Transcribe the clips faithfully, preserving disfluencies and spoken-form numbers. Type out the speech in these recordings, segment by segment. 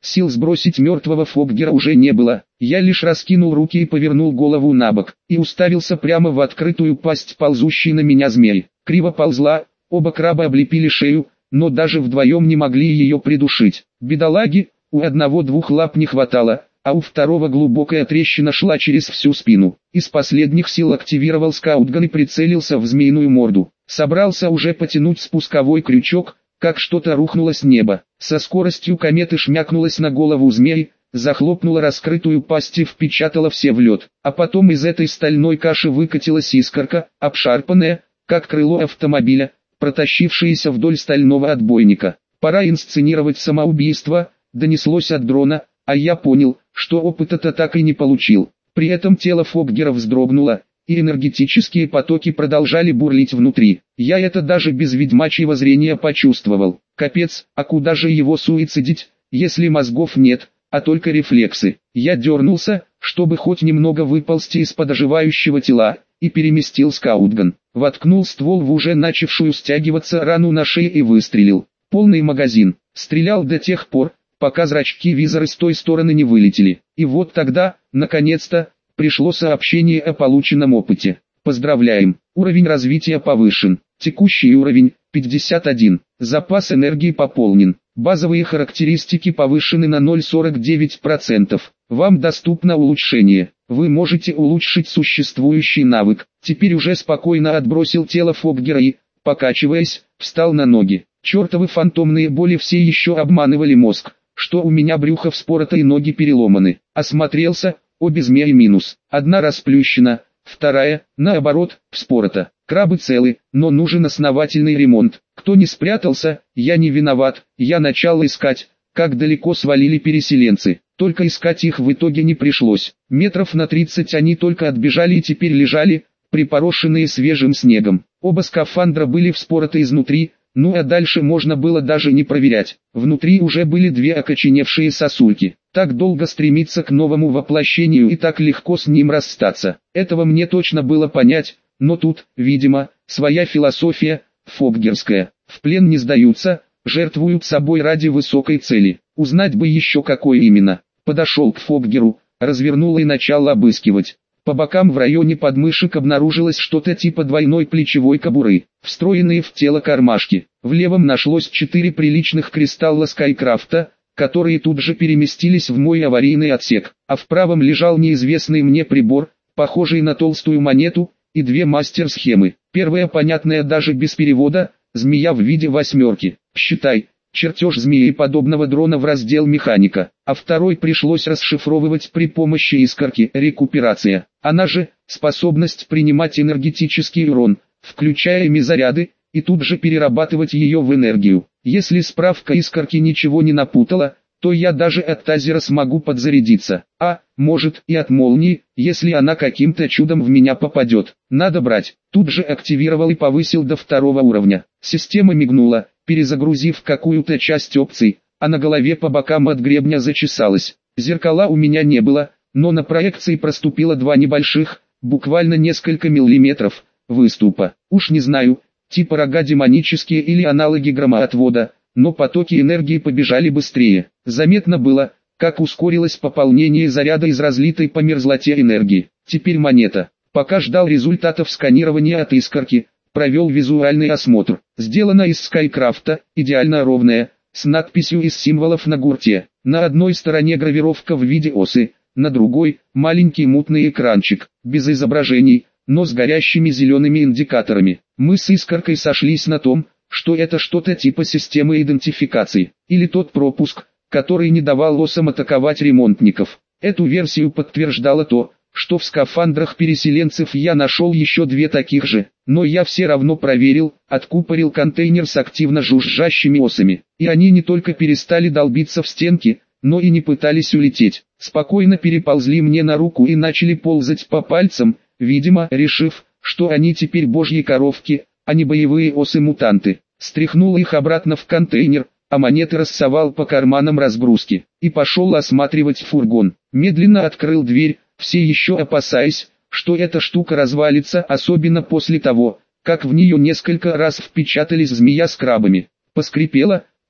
Сил сбросить мертвого Фоггера уже не было. Я лишь раскинул руки и повернул голову на бок, и уставился прямо в открытую пасть ползущей на меня змеи. Криво ползла, оба краба облепили шею, но даже вдвоем не могли ее придушить. Бедолаги, у одного-двух лап не хватало, а у второго глубокая трещина шла через всю спину. Из последних сил активировал скаутган и прицелился в змеиную морду. Собрался уже потянуть спусковой крючок, как что-то рухнуло с неба. Со скоростью кометы шмякнулось на голову змеи, захлопнула раскрытую пасть и впечатала все в лед. А потом из этой стальной каши выкатилась искорка, обшарпанная, как крыло автомобиля, протащившаяся вдоль стального отбойника. «Пора инсценировать самоубийство», донеслось от дрона, а я понял, что опыта-то так и не получил. При этом тело Фоггера вздрогнуло, и энергетические потоки продолжали бурлить внутри. Я это даже без ведьмачьего зрения почувствовал. Капец, а куда же его суицидить, если мозгов нет, а только рефлексы? Я дернулся, чтобы хоть немного выползти из-под оживающего тела, и переместил скаутган. Воткнул ствол в уже начавшую стягиваться рану на шее и выстрелил. Полный магазин. Стрелял до тех пор, пока зрачки визора с той стороны не вылетели. И вот тогда, наконец-то, пришло сообщение о полученном опыте. Поздравляем, уровень развития повышен. Текущий уровень – пятьдесят один. Запас энергии пополнен. Базовые характеристики повышены на ноль целых сорок девять сотых процента. Вам доступно улучшение. Вы можете улучшить существующий навык. Теперь уже спокойно отбросил тело Фоггера и, покачиваясь, встал на ноги. Чертовы фантомные боли все еще обманывали мозг, что у меня брюхо вспорото и ноги переломаны. Осмотрелся, обе змеи минус. Одна расплющена, вторая, наоборот, вспорота. Крабы целы, но нужен основательный ремонт. Кто не спрятался, я не виноват. Я начал искать, как далеко свалили переселенцы. Только искать их в итоге не пришлось. Метров на тридцать они только отбежали и теперь лежали, припорошенные свежим снегом. Оба скафандра были вспороты изнутри, ну а дальше можно было даже не проверять. Внутри уже были две окоченевшие сосульки. Так долго стремиться к новому воплощению и так легко с ним расстаться. Этого мне точно было понять, но тут, видимо, своя философия, фоггерская. В плен не сдаются, жертвуют собой ради высокой цели. Узнать бы еще какой именно. Подошел к Фоггеру, развернул и начал обыскивать. По бокам в районе подмышек обнаружилось что-то типа двойной плечевой кобуры, встроенные в тело кармашки. В левом нашлось четыре приличных кристалла Скайкрафта, которые тут же переместились в мой аварийный отсек, а в правом лежал неизвестный мне прибор, похожий на толстую монету, и две мастер-схемы. Первая понятная даже без перевода, змея в виде восьмерки. Считай, чертеж змеи подобного дрона в раздел механика, а второй пришлось расшифровывать при помощи искорки рекуперация. Она же, способность принимать энергетический урон, включая мезаряды, и тут же перерабатывать ее в энергию. Если справка искорки ничего не напутала, то я даже от тазера смогу подзарядиться, а, может, и от молнии, если она каким-то чудом в меня попадет. Надо брать. Тут же активировал и повысил до второго уровня. Система мигнула, перезагрузив какую-то часть опций, а на голове по бокам от гребня зачесалась. Зеркала у меня не было, но на проекции проступило два небольших, буквально несколько миллиметров, выступа. Уж не знаю, типа рога демонические или аналоги громоотвода, но потоки энергии побежали быстрее. Заметно было, как ускорилось пополнение заряда из разлитой по мерзлоте энергии. Теперь монета. Пока ждал результатов сканирования от искорки, провел визуальный осмотр. Сделана из Скайкрафта, идеально ровная, с надписью из символов на гурте. На одной стороне гравировка в виде осы, на другой – маленький мутный экранчик, без изображений, но с горящими зелеными индикаторами. Мы с искоркой сошлись на том, что это что-то типа системы идентификации, или тот пропуск, который не давал осам атаковать ремонтников. Эту версию подтверждало то, что в скафандрах переселенцев я нашел еще две таких же, но я все равно проверил, откупорил контейнер с активно жужжащими осами, и они не только перестали долбиться в стенки, но и не пытались улететь, спокойно переползли мне на руку и начали ползать по пальцам, видимо, решив, что они теперь божьи коровки, а не боевые осы-мутанты. Стряхнул их обратно в контейнер, а монеты рассовал по карманам разгрузки, и пошел осматривать фургон. Медленно открыл дверь, все еще опасаясь, что эта штука развалится, особенно после того, как в нее несколько раз впечатались змея с крабами. Поскрипело,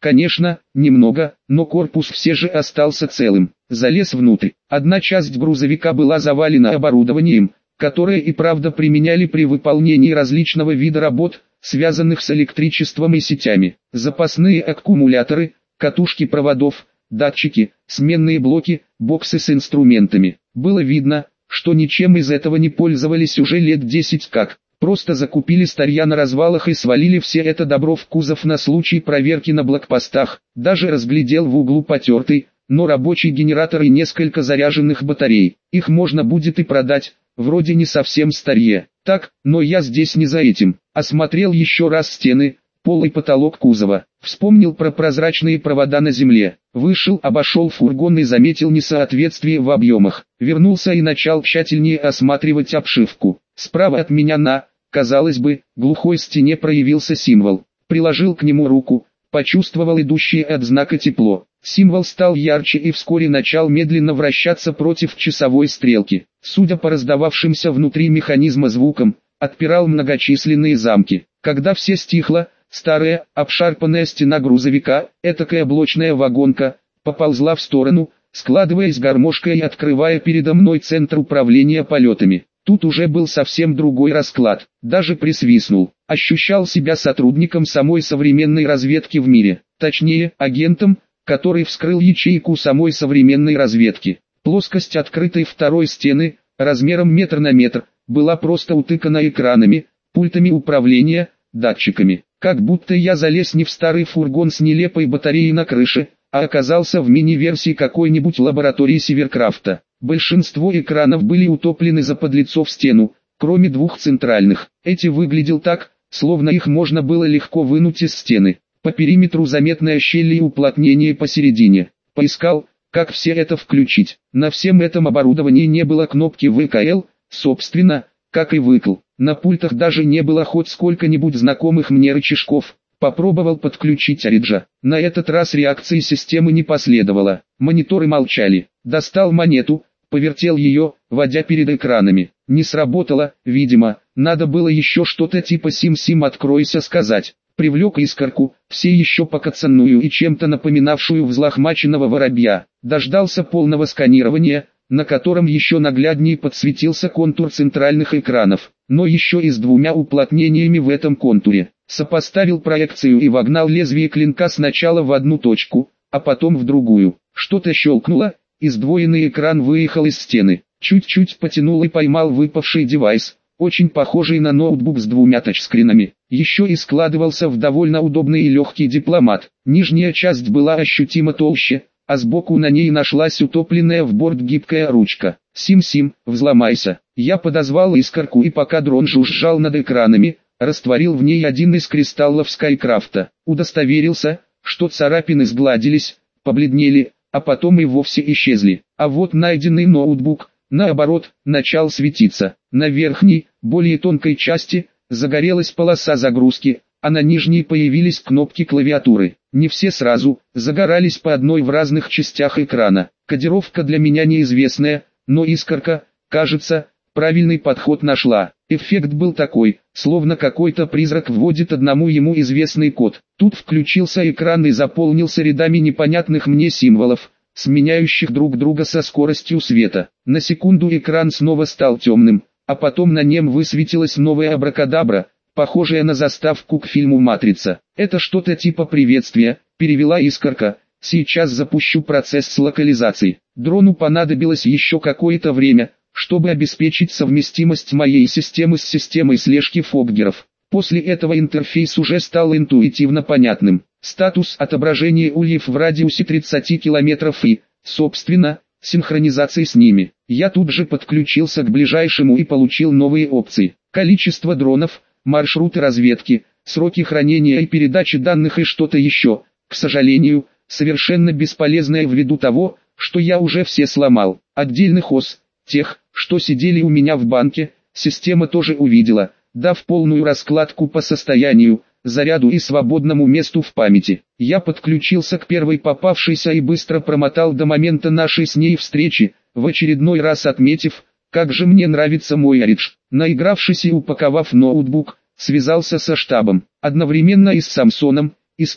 Конечно, немного, но корпус все же остался целым. Залез внутрь. Одна часть грузовика была завалена оборудованием, которое и правда применяли при выполнении различного вида работ, связанных с электричеством и сетями. Запасные аккумуляторы, катушки проводов, датчики, сменные блоки, боксы с инструментами. Было видно, что ничем из этого не пользовались уже лет десять как. Просто закупили старья на развалах и свалили все это добро в кузов на случай проверки на блокпостах. Даже разглядел в углу потертый, но рабочий генератор и несколько заряженных батарей. Их можно будет и продать, вроде не совсем старье. Так, но я здесь не за этим. Осмотрел еще раз стены, пол и потолок кузова. Вспомнил про прозрачные провода на земле. Вышел, обошел фургон и заметил несоответствие в объемах. Вернулся и начал тщательнее осматривать обшивку. Справа от меня на, казалось бы, глухой стене проявился символ. Приложил к нему руку, почувствовал идущее от знака тепло. Символ стал ярче и вскоре начал медленно вращаться против часовой стрелки. Судя по раздававшимся внутри механизма звукам, отпирал многочисленные замки. Когда все стихло, старая, обшарпанная стена грузовика, этакая блочная вагонка, поползла в сторону, складываясь гармошкой и открывая передо мной центр управления полетами. Тут уже был совсем другой расклад, даже присвистнул. Ощущал себя сотрудником самой современной разведки в мире, точнее, агентом, который вскрыл ячейку самой современной разведки. Плоскость открытой второй стены, размером метр на метр, была просто утыкана экранами, пультами управления, датчиками. Как будто я залез не в старый фургон с нелепой батареей на крыше, а оказался в мини-версии какой-нибудь лаборатории Северкрафта. Большинство экранов были утоплены заподлицо в стену, кроме двух центральных. Эти выглядел так, словно их можно было легко вынуть из стены. По периметру заметная щель и уплотнение посередине. Поискал, как все это включить. На всем этом оборудовании не было кнопки вэ ка эл, собственно, как и выкл. На пультах даже не было хоть сколько-нибудь знакомых мне рычажков. Попробовал подключить Ориджа. На этот раз реакции системы не последовало. Мониторы молчали. Достал монету, повертел ее, водя перед экранами. Не сработало, видимо. Надо было еще что-то типа «Сим-Сим откройся» сказать. Привлек искорку, все еще покоцанную и чем-то напоминавшую взлохмаченного воробья. Дождался полного сканирования, на котором еще нагляднее подсветился контур центральных экранов, но еще и с двумя уплотнениями в этом контуре. Сопоставил проекцию и вогнал лезвие клинка сначала в одну точку, а потом в другую. Что-то щелкнуло, и сдвоенный экран выехал из стены. Чуть-чуть потянул и поймал выпавший девайс, очень похожий на ноутбук с двумя тачскринами. Еще и складывался в довольно удобный и легкий дипломат. Нижняя часть была ощутимо толще, а сбоку на ней нашлась утопленная в борт гибкая ручка. «Сим-Сим, взломайся». Я подозвал искорку, и пока дрон жужжал над экранами, растворил в ней один из кристаллов Скайкрафта. Удостоверился, что царапины сгладились, побледнели, а потом и вовсе исчезли. А вот найденный ноутбук, наоборот, начал светиться. На верхней, более тонкой части, загорелась полоса загрузки, а на нижней появились кнопки клавиатуры. Не все сразу, загорались по одной в разных частях экрана. Кодировка для меня неизвестная, но искорка, кажется, правильный подход нашла. Эффект был такой, словно какой-то призрак вводит одному ему известный код. Тут включился экран и заполнился рядами непонятных мне символов, сменяющих друг друга со скоростью света. На секунду экран снова стал темным, а потом на нем высветилась новая абракадабра, похожая на заставку к фильму «Матрица». «Это что-то типа приветствия», — перевела искорка. «Сейчас запущу процесс с локализацией». Дрону понадобилось еще какое-то время, чтобы обеспечить совместимость моей системы с системой слежки Фоггеров. После этого интерфейс уже стал интуитивно понятным. Статус отображения ульев в радиусе тридцати километров и, собственно, синхронизации с ними. Я тут же подключился к ближайшему и получил новые опции. Количество дронов, маршруты разведки, сроки хранения и передачи данных и что-то еще, к сожалению, совершенно бесполезное ввиду того, что я уже все сломал. Отдельных ос, тех, что сидели у меня в банке, система тоже увидела, дав полную раскладку по состоянию, заряду и свободному месту в памяти. Я подключился к первой попавшейся и быстро промотал до момента нашей с ней встречи, в очередной раз отметив, как же мне нравится мой Оридж. Наигравшись и упаковав ноутбук, связался со штабом, одновременно и с Самсоном, и с Кирой.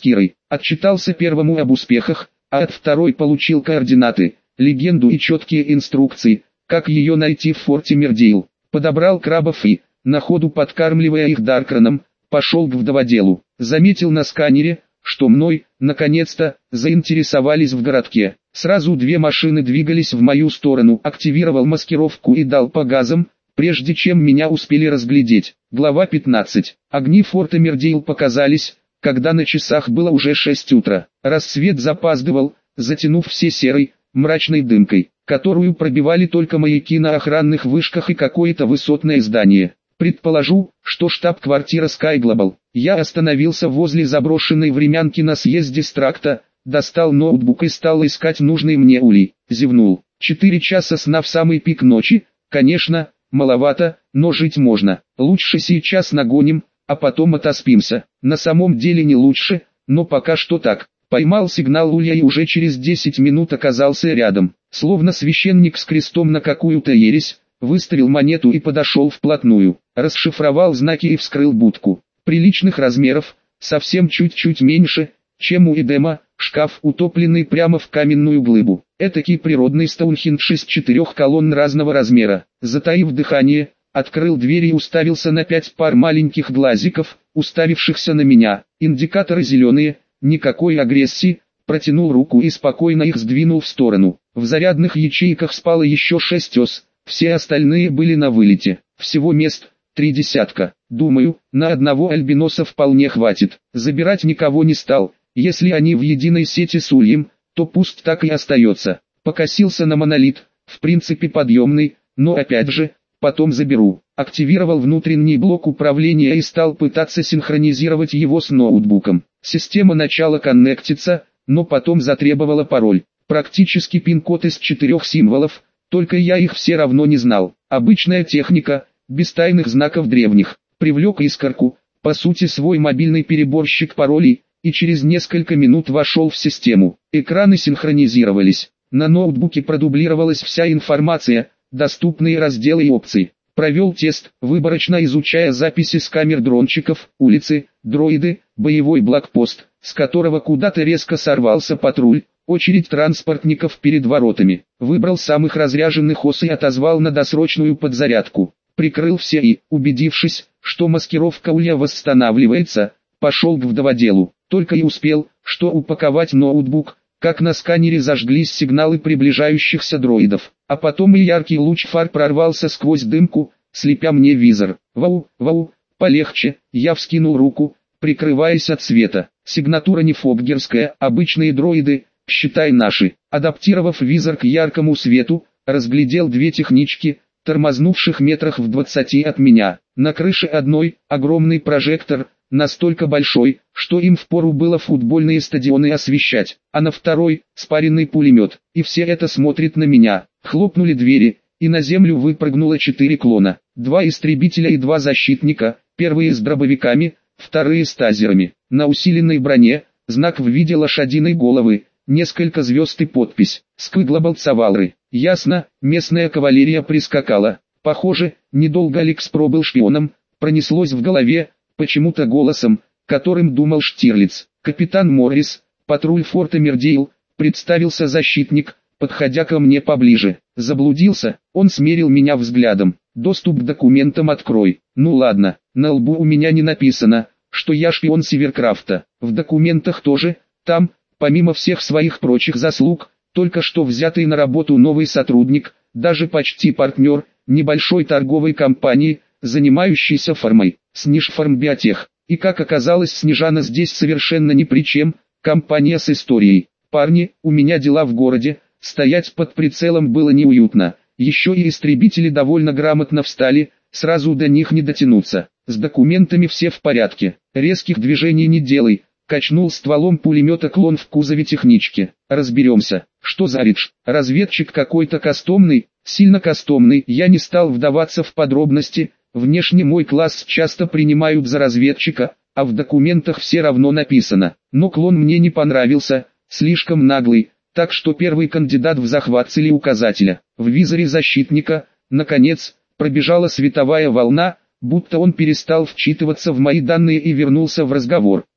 Отчитался первому об успехах, а от второй получил координаты, легенду и четкие инструкции, как ее найти в форте Мирдейл. Подобрал крабов и, на ходу подкармливая их даркраном, пошел к вдоводелу. Заметил на сканере, что мной, наконец-то, заинтересовались в городке. Сразу две машины двигались в мою сторону, активировал маскировку и дал по газам, прежде чем меня успели разглядеть. Глава пятнадцать. Огни форта Мирдейл показались, когда на часах было уже шесть утра. Рассвет запаздывал, затянув все серой, мрачной дымкой, которую пробивали только маяки на охранных вышках и какое-то высотное здание. Предположу, что штаб-квартира Sky Global. Я остановился возле заброшенной времянки на съезде с тракта, достал ноутбук и стал искать нужный мне улей. Зевнул. Четыре часа сна в самый пик ночи, конечно, маловато, но жить можно. Лучше сейчас нагоним, а потом отоспимся. На самом деле не лучше, но пока что так. Поймал сигнал улья и уже через десять минут оказался рядом. Словно священник с крестом на какую-то ересь, выставил монету и подошел вплотную. Расшифровал знаки и вскрыл будку. Приличных размеров, совсем чуть-чуть меньше, чем у Эдема, шкаф, утопленный прямо в каменную глыбу. Этакий природный Стоунхендж из четырех колонн разного размера. Затаив дыхание, открыл дверь и уставился на пять пар маленьких глазиков, уставившихся на меня. Индикаторы зеленые, никакой агрессии. Протянул руку и спокойно их сдвинул в сторону. В зарядных ячейках спало еще шесть ос, все остальные были на вылете. Всего мест три десятка. Думаю, на одного альбиноса вполне хватит. Забирать никого не стал. Если они в единой сети с ульем, то пусть так и остается. Покосился на монолит, в принципе подъемный, но опять же, потом заберу. Активировал внутренний блок управления и стал пытаться синхронизировать его с ноутбуком. Система начала коннектится, но потом затребовала пароль. Практически пин-код из четырех символов, только я их все равно не знал. Обычная техника, без тайных знаков древних. Привлек искорку, по сути свой мобильный переборщик паролей, и через несколько минут вошел в систему. Экраны синхронизировались. На ноутбуке продублировалась вся информация, доступные разделы и опции. Провел тест, выборочно изучая записи с камер дрончиков, улицы, дроиды, боевой блокпост, с которого куда-то резко сорвался патруль, очередь транспортников перед воротами. Выбрал самых разряженных ос и отозвал на досрочную подзарядку. Прикрыл все и, убедившись, что маскировка улья восстанавливается, пошел к вдоводелу. Только и успел, что упаковать ноутбук, как на сканере зажглись сигналы приближающихся дроидов. А потом и яркий луч фар прорвался сквозь дымку, слепя мне визор. Вау, вау, полегче, я вскинул руку, прикрываясь от света. Сигнатура не фобгерская, обычные дроиды, считай наши. Адаптировав визор к яркому свету, разглядел две технички, тормознувших метрах в двадцати от меня. На крыше одной, огромный прожектор, настолько большой, что им впору было футбольные стадионы освещать, а на второй – спаренный пулемет, и все это смотрит на меня. Хлопнули двери, и на землю выпрыгнуло четыре клона, два истребителя и два защитника, первые с дробовиками, вторые с тазерами. На усиленной броне, знак в виде лошадиной головы, несколько звезд и подпись «Sky Global Цавалры». Ясно, местная кавалерия прискакала. Похоже, недолго Алекс пробыл шпионом, пронеслось в голове, почему-то голосом, которым думал Штирлиц. «Капитан Моррис, патруль форта Мирдейл», представился защитник, подходя ко мне поближе. Заблудился, он смерил меня взглядом. «Доступ к документам открой». Ну ладно, на лбу у меня не написано, что я шпион Северкрафта. В документах тоже, там, помимо всех своих прочих заслуг, только что взятый на работу новый сотрудник, даже почти партнер, небольшой торговой компании, занимающейся фармой, Снежфармбиотех. И как оказалось, Снежана здесь совершенно ни при чем, компания с историей. Парни, у меня дела в городе, стоять под прицелом было неуютно. Еще и истребители довольно грамотно встали, сразу до них не дотянуться. С документами все в порядке, резких движений не делай. Качнул стволом пулемета клон в кузове технички. Разберемся, что за ридж. Разведчик какой-то кастомный, сильно кастомный. Я не стал вдаваться в подробности. Внешне мой класс часто принимают за разведчика, а в документах все равно написано. Но клон мне не понравился, слишком наглый, так что первый кандидат в захват целеуказателя. В визоре защитника, наконец, пробежала световая волна, будто он перестал вчитываться в мои данные и вернулся в разговор.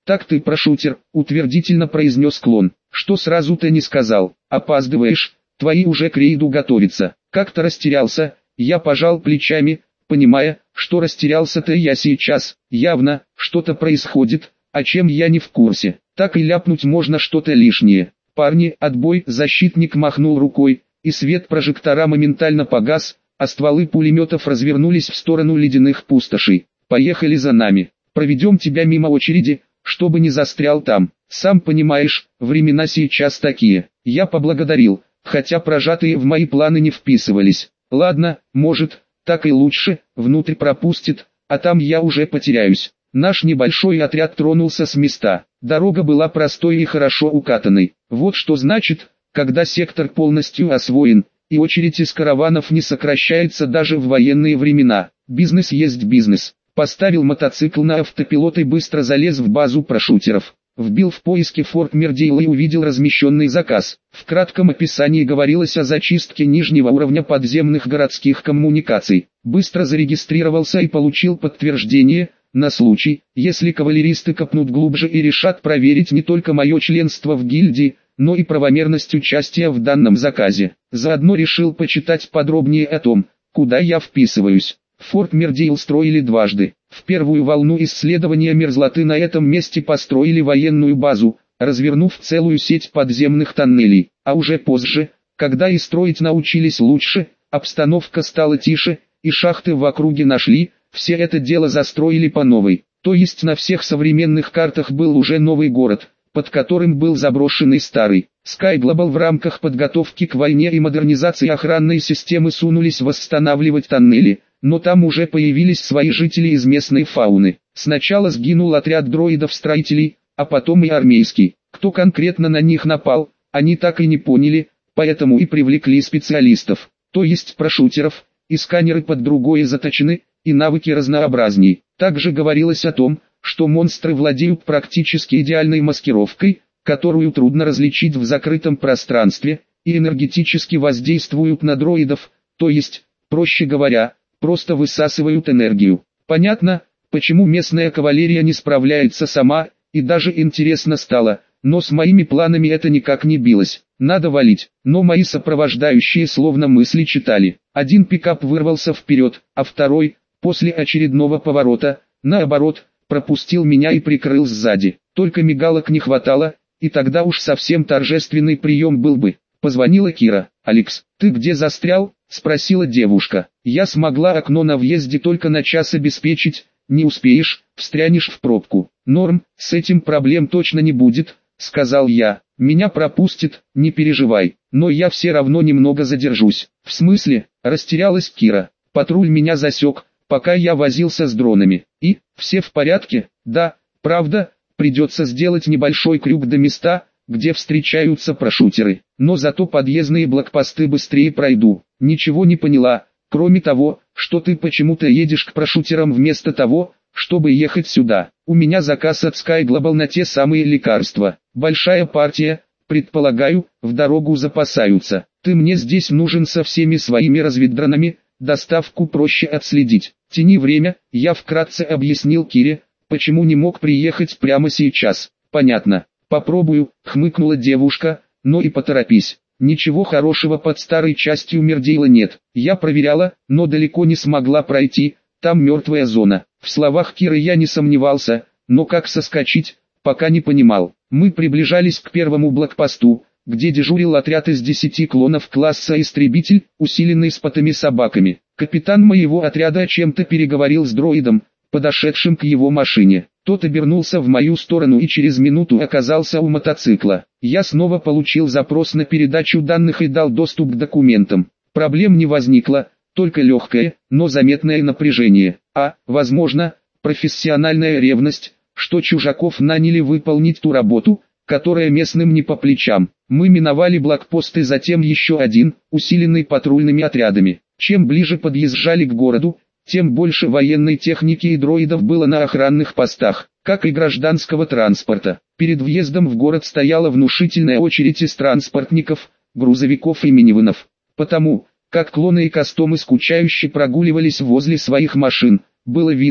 «Так ты прошутер», — утвердительно произнес клон. «Что сразу-то не сказал? Опаздываешь, твои уже к рейду готовятся». Как-то растерялся, я пожал плечами, понимая, что растерялся-то я сейчас, явно, что-то происходит, о чем я не в курсе. Так и ляпнуть можно что-то лишнее. «Парни, отбой!» — защитник махнул рукой, и свет прожектора моментально погас, а стволы пулеметов развернулись в сторону ледяных пустошей. «Поехали за нами. Проведем тебя мимо очереди, чтобы не застрял там. Сам понимаешь, времена сейчас такие». Я поблагодарил, хотя прожатые в мои планы не вписывались. «Ладно, может, так и лучше, внутрь пропустит, а там я уже потеряюсь». Наш небольшой отряд тронулся с места. Дорога была простой и хорошо укатанной. Вот что значит, когда сектор полностью освоен, и очередь из караванов не сокращается даже в военные времена. Бизнес есть бизнес. Поставил мотоцикл на автопилот и быстро залез в базу прошутеров. Вбил в поиске Форт Мердейла и увидел размещенный заказ. В кратком описании говорилось о зачистке нижнего уровня подземных городских коммуникаций. Быстро зарегистрировался и получил подтверждение, на случай, если кавалеристы копнут глубже и решат проверить не только мое членство в гильдии, но и правомерность участия в данном заказе. Заодно решил почитать подробнее о том, куда я вписываюсь. Форт Мердейл строили дважды. В первую волну исследования мерзлоты на этом месте построили военную базу, развернув целую сеть подземных тоннелей. А уже позже, когда и строить научились лучше, обстановка стала тише, и шахты в округе нашли, все это дело застроили по новой. То есть на всех современных картах был уже новый город, под которым был заброшенный старый. Sky Global в рамках подготовки к войне и модернизации охранной системы сунулись восстанавливать тоннели, но там уже появились свои жители из местной фауны. Сначала сгинул отряд дроидов-строителей, а потом и армейский. Кто конкретно на них напал, они так и не поняли, поэтому и привлекли специалистов, то есть прошутеров, и сканеры под другое заточены, и навыки разнообразней. Также говорилось о том, что монстры владеют практически идеальной маскировкой, которую трудно различить в закрытом пространстве, и энергетически воздействуют на дроидов, то есть, проще говоря, просто высасывают энергию. Понятно, почему местная кавалерия не справляется сама, и даже интересно стало, но с моими планами это никак не билось. Надо валить, но мои сопровождающие словно мысли читали. Один пикап вырвался вперед, а второй, после очередного поворота, наоборот, пропустил меня и прикрыл сзади. Только мигалок не хватало, и тогда уж совсем торжественный прием был бы. Позвонила Кира. «Алекс, ты где застрял?» — спросила девушка. «Я смогла окно на въезде только на час обеспечить, не успеешь, встрянешь в пробку». «Норм, с этим проблем точно не будет», — сказал я. «Меня пропустит, не переживай, но я все равно немного задержусь». «В смысле?» — растерялась Кира. «Патруль меня засек, пока я возился с дронами. И, все в порядке?» «Да, правда, придется сделать небольшой крюк до места, где встречаются прошутеры, но зато подъездные блокпосты быстрее пройду». «Ничего не поняла, кроме того, что ты почему-то едешь к прошутерам вместо того, чтобы ехать сюда. У меня заказ от Sky Global на те самые лекарства. Большая партия, предполагаю, в дорогу запасаются. Ты мне здесь нужен со всеми своими разведдронами, доставку проще отследить. Тяни время». Я вкратце объяснил Кире, почему не мог приехать прямо сейчас. «Понятно, попробую», — хмыкнула девушка, — «но и поторопись. Ничего хорошего под старой частью Мердейла нет. Я проверяла, но далеко не смогла пройти, там мертвая зона». В словах Киры я не сомневался, но как соскочить, пока не понимал. Мы приближались к первому блокпосту, где дежурил отряд из десяти клонов класса «Истребитель», усиленный спотами собаками. Капитан моего отряда о чем-то переговорил с дроидом, подошедшим к его машине. Тот обернулся в мою сторону и через минуту оказался у мотоцикла. Я снова получил запрос на передачу данных и дал доступ к документам. Проблем не возникло, только легкое, но заметное напряжение. А, возможно, профессиональная ревность, что чужаков наняли выполнить ту работу, которая местным не по плечам. Мы миновали блокпост и затем еще один, усиленный патрульными отрядами. Чем ближе подъезжали к городу, тем больше военной техники и дроидов было на охранных постах, как и гражданского транспорта. Перед въездом в город стояла внушительная очередь из транспортников, грузовиков и минивэнов. Потому, как клоны и кастомы скучающе прогуливались возле своих машин, было видно,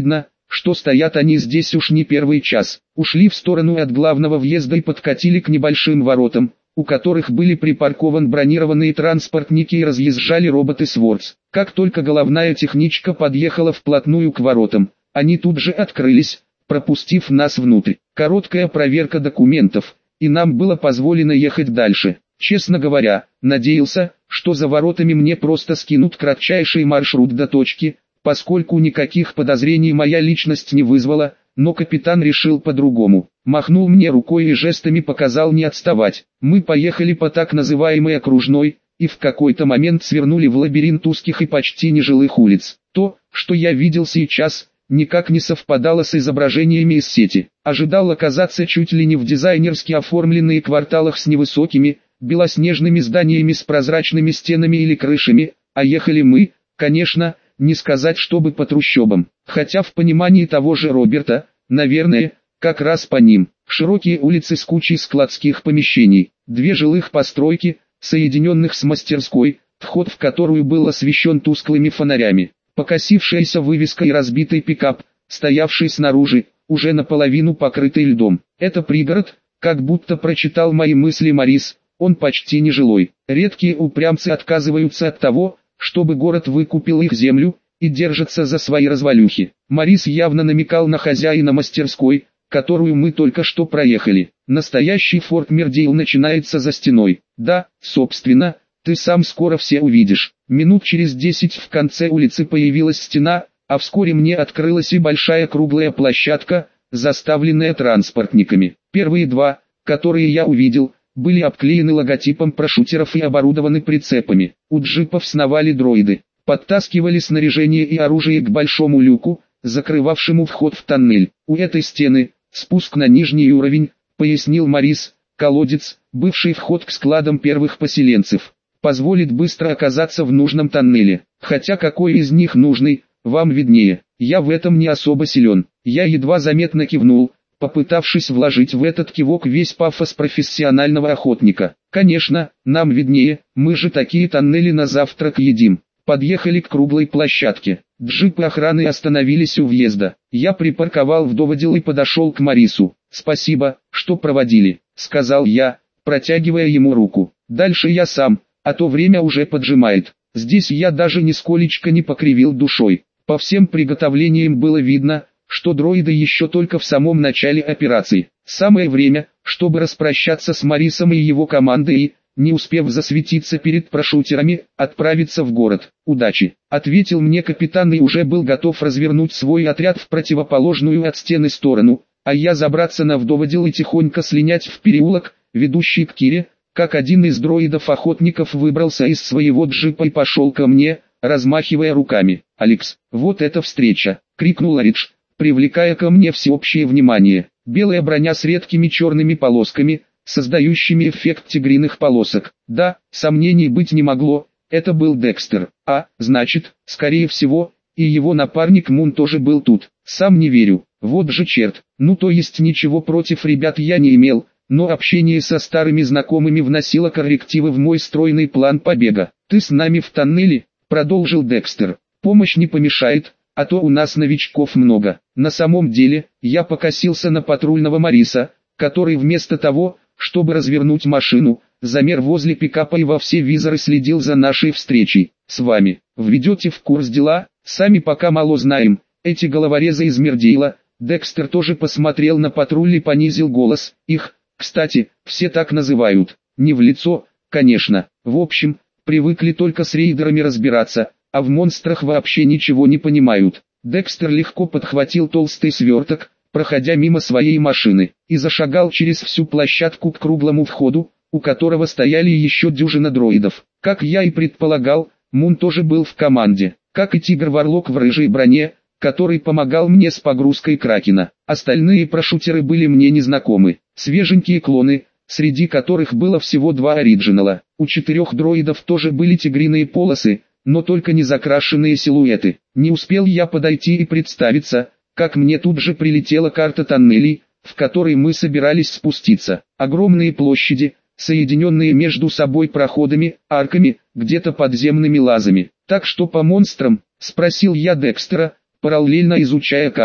что стоят они здесь уж не первый час. Ушли в сторону от главного въезда и подкатили к небольшим воротам, у которых были припаркованы бронированные транспортники и разъезжали роботы Свордс. Как только головная техничка подъехала вплотную к воротам, они тут же открылись, пропустив нас внутрь. Короткая проверка документов, и нам было позволено ехать дальше. Честно говоря, надеялся, что за воротами мне просто скинут кратчайший маршрут до точки, поскольку никаких подозрений моя личность не вызвала, но капитан решил по-другому. Махнул мне рукой и жестами показал не отставать. Мы поехали по так называемой окружной, и в какой-то момент свернули в лабиринт узких и почти нежилых улиц. То, что я видел сейчас, никак не совпадало с изображениями из сети. Ожидал оказаться чуть ли не в дизайнерски оформленные кварталах с невысокими, белоснежными зданиями с прозрачными стенами или крышами, а ехали мы, конечно, не сказать чтобы по трущобам, хотя в понимании того же Роберта, наверное, как раз по ним. Широкие улицы с кучей складских помещений, две жилых постройки, соединенных с мастерской, вход в которую был освещен тусклыми фонарями, покосившаяся вывеска и разбитый пикап, стоявший снаружи, уже наполовину покрытый льдом. Это пригород, как будто прочитал мои мысли Морис, он почти нежилой. Редкие упрямцы отказываются от того, чтобы город выкупил их землю, и держатся за свои развалюхи. Морис явно намекал на хозяина мастерской, которую мы только что проехали. Настоящий Форт Мирдейл начинается за стеной. Да, собственно, ты сам скоро все увидишь. Минут через десять в конце улицы появилась стена, а вскоре мне открылась и большая круглая площадка, заставленная транспортниками. Первые два, которые я увидел, были обклеены логотипом прошутеров и оборудованы прицепами. У джипов сновали дроиды, подтаскивали снаряжение и оружие к большому люку, закрывавшему вход в тоннель. У этой стены, спуск на нижний уровень, пояснил Морис, колодец, бывший вход к складам первых поселенцев, позволит быстро оказаться в нужном тоннеле. Хотя какой из них нужный, вам виднее. Я в этом не особо силен. Я едва заметно кивнул, попытавшись вложить в этот кивок весь пафос профессионального охотника. Конечно, нам виднее, мы же такие тоннели на завтрак едим. Подъехали к круглой площадке. Джипы охраны остановились у въезда. Я припарковал вдоводел и подошел к Морису. «Спасибо, что проводили», — сказал я, протягивая ему руку. «Дальше я сам, а то время уже поджимает». Здесь я даже нисколечко не покривил душой. По всем приготовлениям было видно, что дроиды еще только в самом начале операции. Самое время, чтобы распрощаться с Морисом и его командой и, не успев засветиться перед прошутерами, отправиться в город. «Удачи», — ответил мне капитан и уже был готов развернуть свой отряд в противоположную от стены сторону, а я забраться на вдоводел и тихонько слинять в переулок, ведущий к Кире, как один из дроидов-охотников выбрался из своего джипа и пошел ко мне, размахивая руками. «Алекс, вот эта встреча!» — крикнул Ридж, привлекая ко мне всеобщее внимание. Белая броня с редкими черными полосками, создающими эффект тигриных полосок. Да, сомнений быть не могло, это был Декстер. А, значит, скорее всего, и его напарник Мун тоже был тут. Сам не верю, вот же черт. Ну то есть ничего против ребят я не имел, но общение со старыми знакомыми вносило коррективы в мой стройный план побега. «Ты с нами в тоннеле?» — продолжил Декстер. «Помощь не помешает, а то у нас новичков много». На самом деле, я покосился на патрульного Мориса, который вместо того, чтобы развернуть машину, замер возле пикапа и во все визоры следил за нашей встречей. «С вами, введете в курс дела, сами пока мало знаем, эти головорезы из Мирдейла». Декстер тоже посмотрел на патруль и понизил голос. «Их, кстати, все так называют, не в лицо, конечно. В общем, привыкли только с рейдерами разбираться, а в монстрах вообще ничего не понимают». Декстер легко подхватил толстый сверток, проходя мимо своей машины, и зашагал через всю площадку к круглому входу, у которого стояли еще дюжина дроидов. Как я и предполагал, Мун тоже был в команде, как и Тигр-Варлок в рыжей броне, который помогал мне с погрузкой Кракена. Остальные прошутеры были мне незнакомы, свеженькие клоны, среди которых было всего два оригинала. У четырех дроидов тоже были тигриные полосы, но только не закрашенные силуэты. Не успел я подойти и представиться, как мне тут же прилетела карта тоннелей, в которой мы собирались спуститься. Огромные площади, соединенные между собой проходами, арками, где-то подземными лазами. «Так что по монстрам?» — спросил я Декстера, параллельно изучая карту.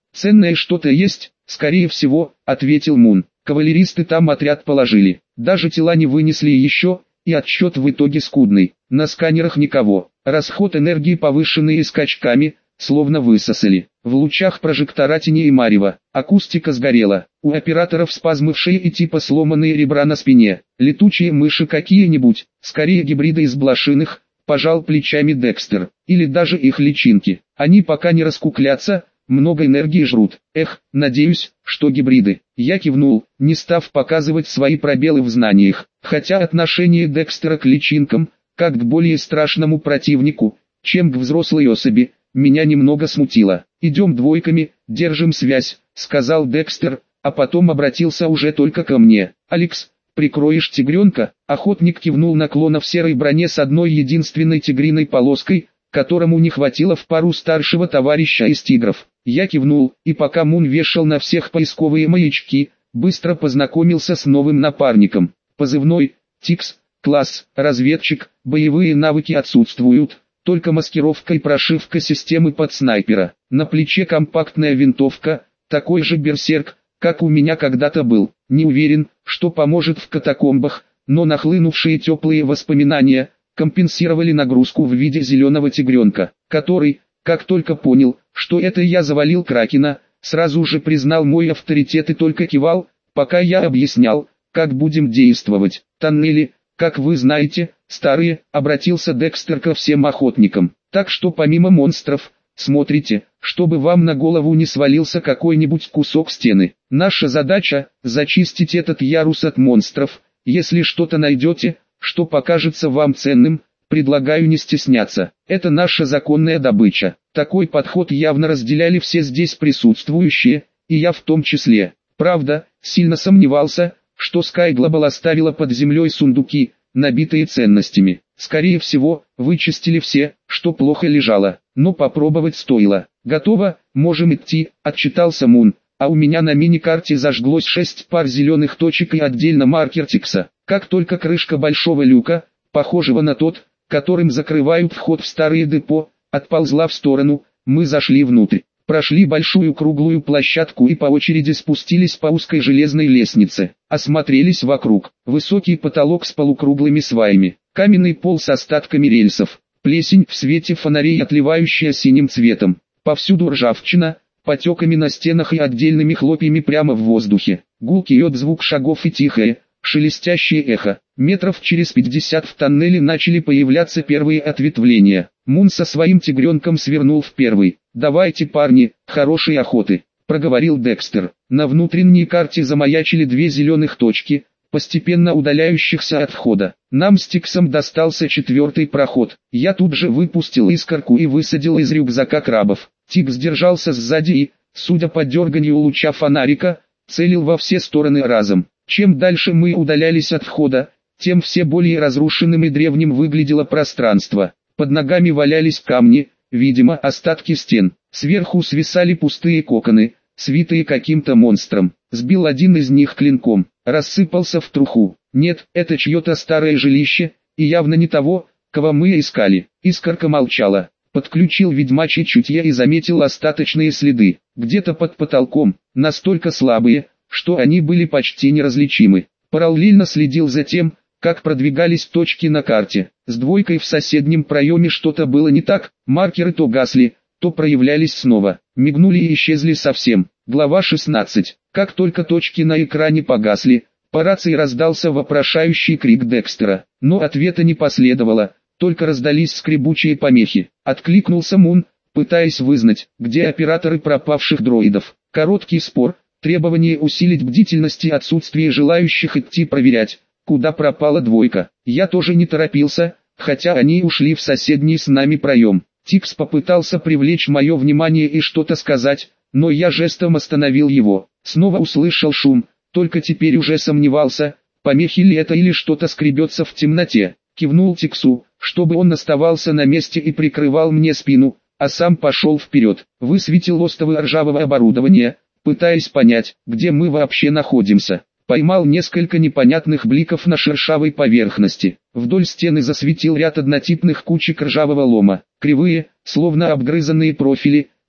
«Ценное что-то есть?» «Скорее всего», — ответил Мун. «Кавалеристы там отряд положили. Даже тела не вынесли еще, и отсчет в итоге скудный. На сканерах никого. Расход энергии повышенный и скачками, словно высосали. В лучах прожектора тени и марева. Акустика сгорела. У операторов спазмы в шее и типа сломанные ребра на спине. Летучие мыши какие-нибудь, скорее гибриды из блошиных», — пожал плечами Декстер. «Или даже их личинки. Они пока не раскуклятся, много энергии жрут. Эх, надеюсь, что гибриды». Я кивнул, не став показывать свои пробелы в знаниях. Хотя отношение Декстера к личинкам, как к более страшному противнику, чем к взрослой особи, меня немного смутило. «Идем двойками, держим связь», — сказал Декстер, а потом обратился уже только ко мне. «Алекс, прикроешь тигренка?» Охотник кивнул на клона в серой броне с одной единственной тигриной полоской, которому не хватило в пару старшего товарища из тигров. Я кивнул, и пока Мун вешал на всех поисковые маячки, быстро познакомился с новым напарником. Позывной «Тикс», класс «Разведчик», боевые навыки отсутствуют, только маскировка и прошивка системы под снайпера. На плече компактная винтовка, такой же берсерк, как у меня когда-то был. Не уверен, что поможет в катакомбах, но нахлынувшие теплые воспоминания компенсировали нагрузку в виде зеленого тигренка, который, как только понял, что это я завалил Кракена, сразу же признал мой авторитет и только кивал, пока я объяснял, как будем действовать. «Тоннели, как вы знаете, старые», — обратился Декстер ко всем охотникам. «Так что помимо монстров, смотрите, чтобы вам на голову не свалился какой-нибудь кусок стены. Наша задача — зачистить этот ярус от монстров. Если что-то найдете, что покажется вам ценным, предлагаю не стесняться. Это наша законная добыча». Такой подход явно разделяли все здесь присутствующие, и я в том числе. Правда, сильно сомневался, что Sky Global оставила под землей сундуки, набитые ценностями. Скорее всего, вычистили все, что плохо лежало, но попробовать стоило. «Готово, можем идти», — отчитался Мун, а у меня на мини-карте зажглось шесть пар зеленых точек и отдельно маркер Тикса. Как только крышка большого люка, похожего на тот, которым закрывают вход в старые депо, отползла в сторону, мы зашли внутрь. Прошли большую круглую площадку и по очереди спустились по узкой железной лестнице. Осмотрелись вокруг. Высокий потолок с полукруглыми сваями. Каменный пол с остатками рельсов. Плесень в свете фонарей, отливающая синим цветом. Повсюду ржавчина, потеками на стенах и отдельными хлопьями прямо в воздухе. Гулкий отзвук шагов и тихое, шелестящее эхо. Метров через пятьдесят в тоннеле начали появляться первые ответвления. Мун со своим тигренком свернул в первый. «Давайте, парни, хорошей охоты», — проговорил Декстер. На внутренней карте замаячили две зеленых точки, постепенно удаляющихся от входа. Нам с Тиксом достался четвертый проход. Я тут же выпустил искорку и высадил из рюкзака крабов. Тикс держался сзади и, судя по дерганью луча фонарика, целил во все стороны разом. Чем дальше мы удалялись от входа, тем все более разрушенным и древним выглядело пространство. Под ногами валялись камни, видимо, остатки стен. Сверху свисали пустые коконы, свитые каким-то монстром. Сбил один из них клинком, рассыпался в труху. Нет, это чье-то старое жилище, и явно не того, кого мы искали. Искорка молчала. Подключил ведьмачье чутье и заметил остаточные следы. Где-то под потолком, настолько слабые, что они были почти неразличимы. Параллельно следил за тем, как продвигались точки на карте. С двойкой в соседнем проеме что-то было не так, маркеры то гасли, то проявлялись снова, мигнули и исчезли совсем. Глава шестнадцать. Как только точки на экране погасли, по рации раздался вопрошающий крик Декстера, но ответа не последовало, только раздались скребучие помехи. Откликнулся Мун, пытаясь вызнать, где операторы пропавших дроидов. Короткий спор, требование усилить бдительность и отсутствие желающих идти проверять, куда пропала двойка. Я тоже не торопился, хотя они ушли в соседний с нами проем. Тикс попытался привлечь мое внимание и что-то сказать, но я жестом остановил его. Снова услышал шум, только теперь уже сомневался, помехи ли это или что-то скребется в темноте. Кивнул Тиксу, чтобы он оставался на месте и прикрывал мне спину, а сам пошел вперед. Высветил остовы ржавого оборудования, пытаясь понять, где мы вообще находимся. Поймал несколько непонятных бликов на шершавой поверхности. Вдоль стены засветил ряд однотипных кучек ржавого лома. Кривые, словно обгрызанные профили,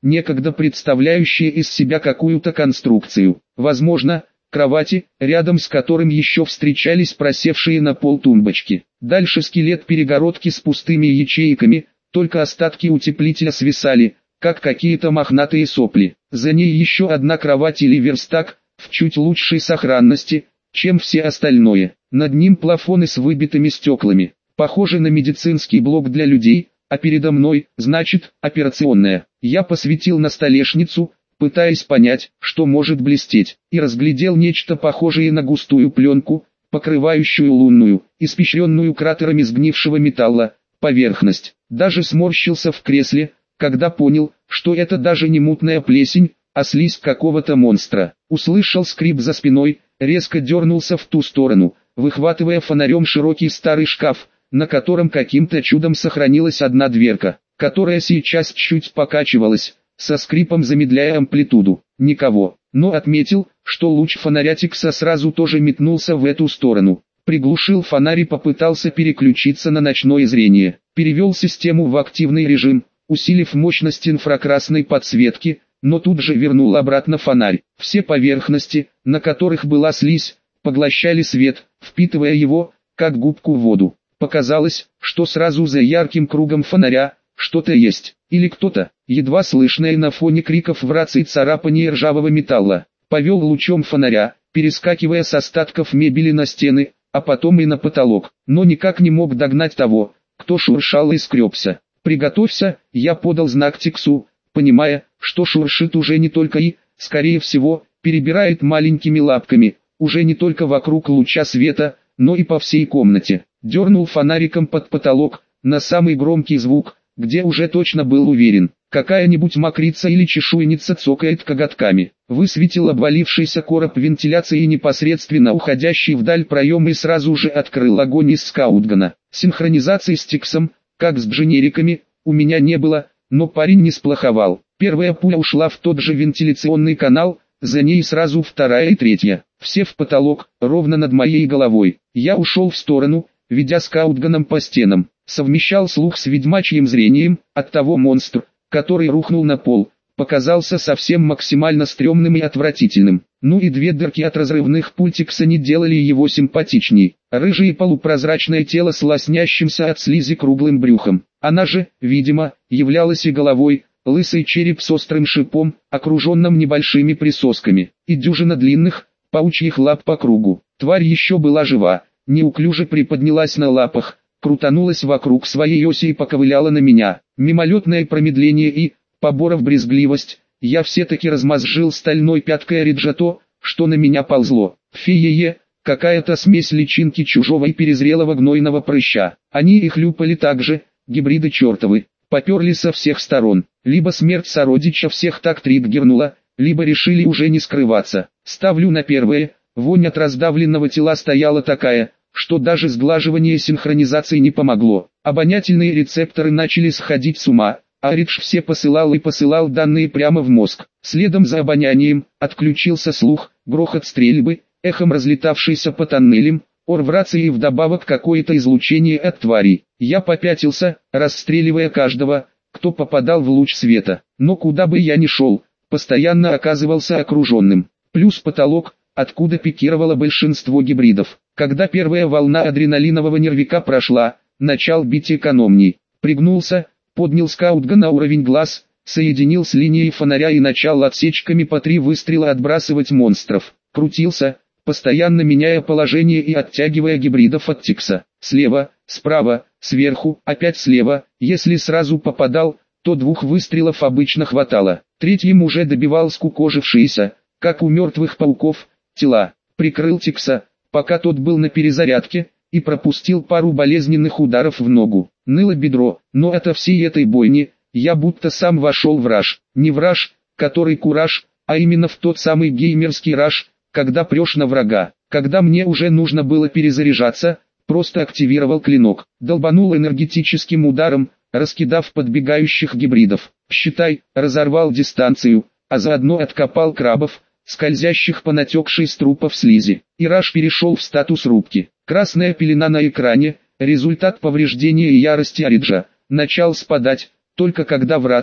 некогда представляющее из себя какую-то конструкцию. Возможно, кровати, рядом с которым еще встречались просевшие на пол тумбочки. Дальше скелет перегородки с пустыми ячейками, только остатки утеплителя свисали, как какие-то мохнатые сопли. За ней еще одна кровать или верстак, в чуть лучшей сохранности, чем все остальное. Над ним плафоны с выбитыми стеклами. Похоже на медицинский блок для людей, а передо мной, значит, операционная. Я посветил на столешницу, пытаясь понять, что может блестеть, и разглядел нечто похожее на густую пленку, покрывающую лунную, испещренную кратерами сгнившего металла, поверхность. Даже сморщился в кресле, когда понял, что это даже не мутная плесень, а слизь какого-то монстра. Услышал скрип за спиной, резко дернулся в ту сторону, выхватывая фонарем широкий старый шкаф, на котором каким-то чудом сохранилась одна дверка, которая сейчас чуть покачивалась, со скрипом замедляя амплитуду. Никого, но отметил, что луч фонаря Тикса сразу тоже метнулся в эту сторону. Приглушил фонарь и попытался переключиться на ночное зрение. Перевел систему в активный режим, усилив мощность инфракрасной подсветки, но тут же вернул обратно фонарь. Все поверхности, на которых была слизь, поглощали свет, впитывая его, как губку в воду. Показалось, что сразу за ярким кругом фонаря что-то есть, или кто-то, едва слышное на фоне криков в рации царапание ржавого металла. Повел лучом фонаря, перескакивая с остатков мебели на стены, а потом и на потолок, но никак не мог догнать того, кто шуршал и скребся. «Приготовься», я подал знак Тиксу, понимая, что шуршит уже не только и, скорее всего, перебирает маленькими лапками, уже не только вокруг луча света, но и по всей комнате. Дернул фонариком под потолок, на самый громкий звук, где уже точно был уверен. Какая-нибудь мокрица или чешуйница цокает коготками. Высветил обвалившийся короб вентиляции непосредственно уходящий вдаль проем и сразу же открыл огонь из скаутгана. Синхронизации с Тиксом, как с дженериками, у меня не было, но парень не сплоховал. Первая пуля ушла в тот же вентиляционный канал, за ней сразу вторая и третья. Все в потолок, ровно над моей головой. Я ушел в сторону, ведя скаутганом по стенам. Совмещал слух с ведьмачьим зрением, оттого монстр, который рухнул на пол, показался совсем максимально стрёмным и отвратительным. Ну и две дырки от разрывных пуль Тикса не делали его симпатичней. Рыжее полупрозрачное тело с лоснящимся от слизи круглым брюхом. Она же, видимо, являлась и головой, лысый череп с острым шипом, окруженным небольшими присосками, и дюжина длинных, паучьих лап по кругу. Тварь еще была жива, неуклюже приподнялась на лапах, крутанулась вокруг своей оси и поковыляла на меня. Мимолетное промедление и, поборов брезгливость, я все-таки размозжил стальной пяткой Ориджа то, что на меня ползло. Феее, какая-то смесь личинки чужого и перезрелого гнойного прыща. Они и хлюпали так же, гибриды чертовы, поперли со всех сторон. Либо смерть сородича всех так триггернула, либо решили уже не скрываться. Ставлю на первое, вонь от раздавленного тела стояла такая, что даже сглаживание синхронизации не помогло. Обонятельные рецепторы начали сходить с ума, а Ридж все посылал и посылал данные прямо в мозг. Следом за обонянием, отключился слух, грохот стрельбы, эхом разлетавшийся по тоннелям, ор в рации и вдобавок какое-то излучение от тварей. Я попятился, расстреливая каждого, кто попадал в луч света. Но куда бы я ни шел, постоянно оказывался окруженным. Плюс потолок, откуда пикировало большинство гибридов. Когда первая волна адреналинового нервика прошла, начал бить экономней. Пригнулся, поднял скаутган на уровень глаз, соединил с линией фонаря и начал отсечками по три выстрела отбрасывать монстров. Крутился, постоянно меняя положение и оттягивая гибридов от Тикса. Слева, справа, сверху, опять слева. Если сразу попадал, то двух выстрелов обычно хватало. Третьим уже добивал скукожившиеся, как у мертвых пауков, тела. Прикрыл Тикса, пока тот был на перезарядке, и пропустил пару болезненных ударов в ногу. Ныло бедро, но от всей этой бойни, я будто сам вошел в раж. Не в раж, который кураж, а именно в тот самый геймерский раж, когда прешь на врага. Когда мне уже нужно было перезаряжаться, просто активировал клинок. Долбанул энергетическим ударом, раскидав подбегающих гибридов. Считай, разорвал дистанцию, а заодно откопал крабов, скользящих по натекшей с трупов слизи. И раж перешел в статус рубки. Красная пелена на экране, результат повреждения и ярости Ориджа, начал спадать, только когда в рации,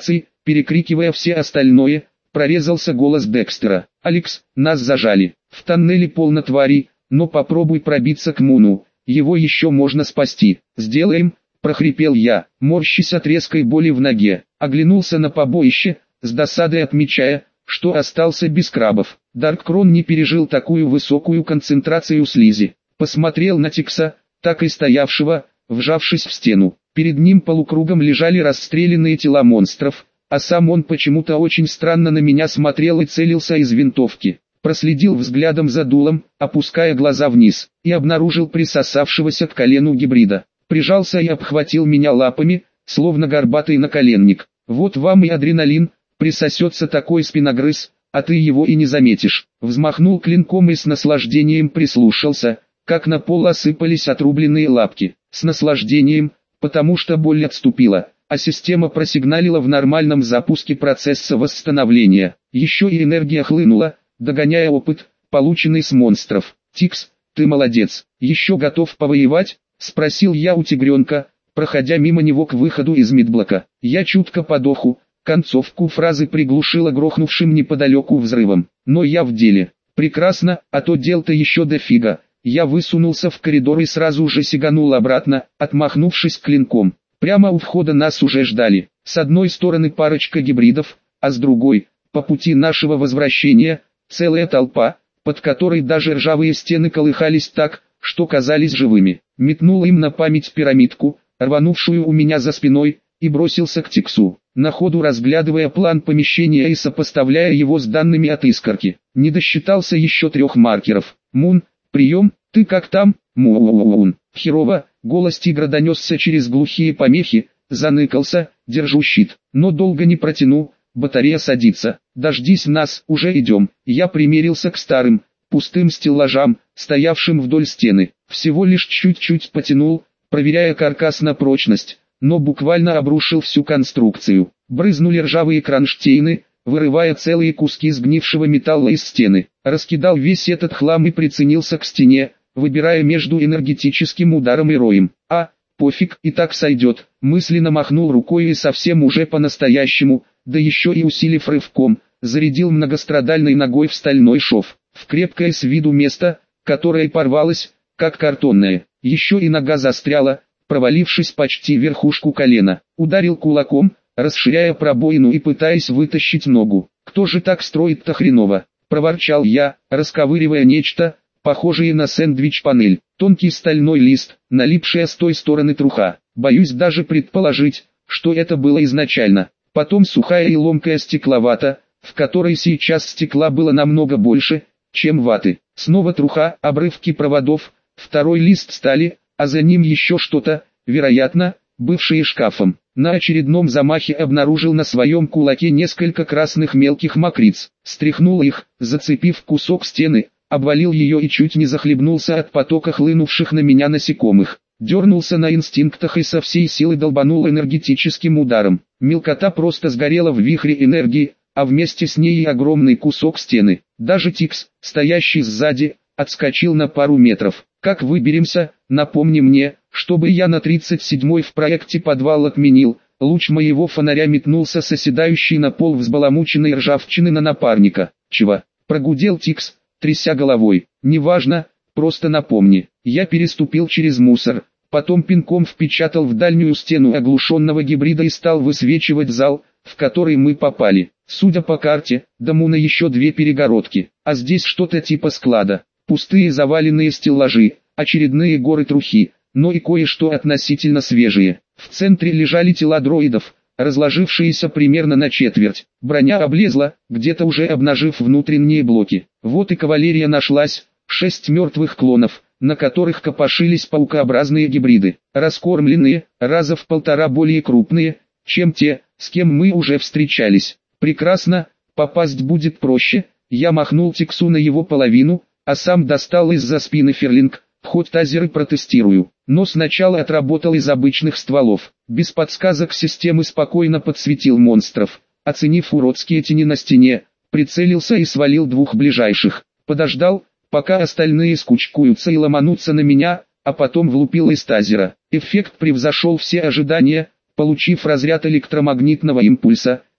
перекрикивая все остальное, прорезался голос Декстера. «Алекс, нас зажали. В тоннеле полно тварей, но попробуй пробиться к Муну, его еще можно спасти». «Сделаем», — прохрипел я, морщась от резкой боли в ноге. Оглянулся на побоище, с досадой отмечая, что остался без крабов. Дарккрон не пережил такую высокую концентрацию слизи. Посмотрел на Тикса, так и стоявшего, вжавшись в стену. Перед ним полукругом лежали расстрелянные тела монстров, а сам он почему-то очень странно на меня смотрел и целился из винтовки. Проследил взглядом за дулом, опуская глаза вниз, и обнаружил присосавшегося к колену гибрида. Прижался и обхватил меня лапами, словно горбатый наколенник. «Вот вам и адреналин, присосется такой спиногрыз, а ты его и не заметишь». Взмахнул клинком и с наслаждением прислушался, как на пол осыпались отрубленные лапки. С наслаждением, потому что боль отступила, а система просигналила в нормальном запуске процесса восстановления. Еще и энергия хлынула, догоняя опыт, полученный с монстров. «Тикс, ты молодец. Еще готов повоевать?» — спросил я у тигренка, проходя мимо него к выходу из медблока. Я чутко подоху, концовку фразы приглушила грохнувшим неподалеку взрывом. «Но я в деле». «Прекрасно, а то дел-то еще дофига». Я высунулся в коридор и сразу же сиганул обратно, отмахнувшись клинком. Прямо у входа нас уже ждали. С одной стороны парочка гибридов, а с другой, по пути нашего возвращения, целая толпа, под которой даже ржавые стены колыхались так, что казались живыми. Метнул им на память пирамидку, рванувшую у меня за спиной, и бросился к Тиксу, на ходу разглядывая план помещения и сопоставляя его с данными от искорки. Не досчитался еще трех маркеров. «Мун, прием, ты как там?» «Мун». «Херово», голос тигра донесся через глухие помехи, заныкался, «держу щит, но долго не протяну, батарея садится, дождись нас, уже идем». Я примерился к старым, пустым стеллажам, стоявшим вдоль стены, всего лишь чуть-чуть потянул, проверяя каркас на прочность, но буквально обрушил всю конструкцию. Брызнули ржавые кронштейны, вырывая целые куски сгнившего металла из стены. Раскидал весь этот хлам и приценился к стене, выбирая между энергетическим ударом и роем. «А, пофиг, и так сойдет», мысленно махнул рукой и совсем уже по-настоящему, да еще и усилив рывком, зарядил многострадальной ногой в стальной шов, в крепкое с виду место, которое порвалось, как картонное. Еще и нога застряла, провалившись почти в верхушку колена. Ударил кулаком, расширяя пробоину и пытаясь вытащить ногу. «Кто же так строит-то хреново?» — проворчал я, расковыривая нечто, похожее на сэндвич-панель. Тонкий стальной лист, налипшая с той стороны труха. Боюсь даже предположить, что это было изначально. Потом сухая и ломкая стекловата, в которой сейчас стекла было намного больше, чем ваты. Снова труха, обрывки проводов, второй лист стали, а за ним еще что-то, вероятно, бывшее шкафом. На очередном замахе обнаружил на своем кулаке несколько красных мелких мокриц. Стряхнул их, зацепив кусок стены, обвалил ее и чуть не захлебнулся от потока хлынувших на меня насекомых. Дернулся на инстинктах и со всей силы долбанул энергетическим ударом. Мелкота просто сгорела в вихре энергии, а вместе с ней и огромный кусок стены. Даже Тикс, стоящий сзади, отскочил на пару метров. «Как выберемся, напомни мне, чтобы я на тридцать седьмой в проекте подвал отменил». Луч моего фонаря метнулся с оседающей на пол взбаламученной ржавчины на напарника. «Чего?» — прогудел Тикс, тряся головой. «Неважно, просто напомни». Я переступил через мусор, потом пинком впечатал в дальнюю стену оглушенного гибрида и стал высвечивать зал, в который мы попали. Судя по карте, до Муна еще две перегородки, а здесь что-то типа склада. Пустые заваленные стеллажи, очередные горы трухи, но и кое-что относительно свежее. В центре лежали тела дроидов, разложившиеся примерно на четверть. Броня облезла, где-то уже обнажив внутренние блоки. Вот и кавалерия нашлась, шесть мертвых клонов, на которых копошились паукообразные гибриды, раскормленные, раза в полтора более крупные, чем те, с кем мы уже встречались. Прекрасно, попасть будет проще. Я махнул Тиксу на его половину, а сам достал из-за спины ферлинг, хоть тазеры протестирую. Но сначала отработал из обычных стволов. Без подсказок системы спокойно подсветил монстров. Оценив уродские тени на стене, прицелился и свалил двух ближайших. Подождал, пока остальные скучкуются и ломанутся на меня, а потом влупил из тазера. Эффект превзошел все ожидания, получив разряд электромагнитного импульса.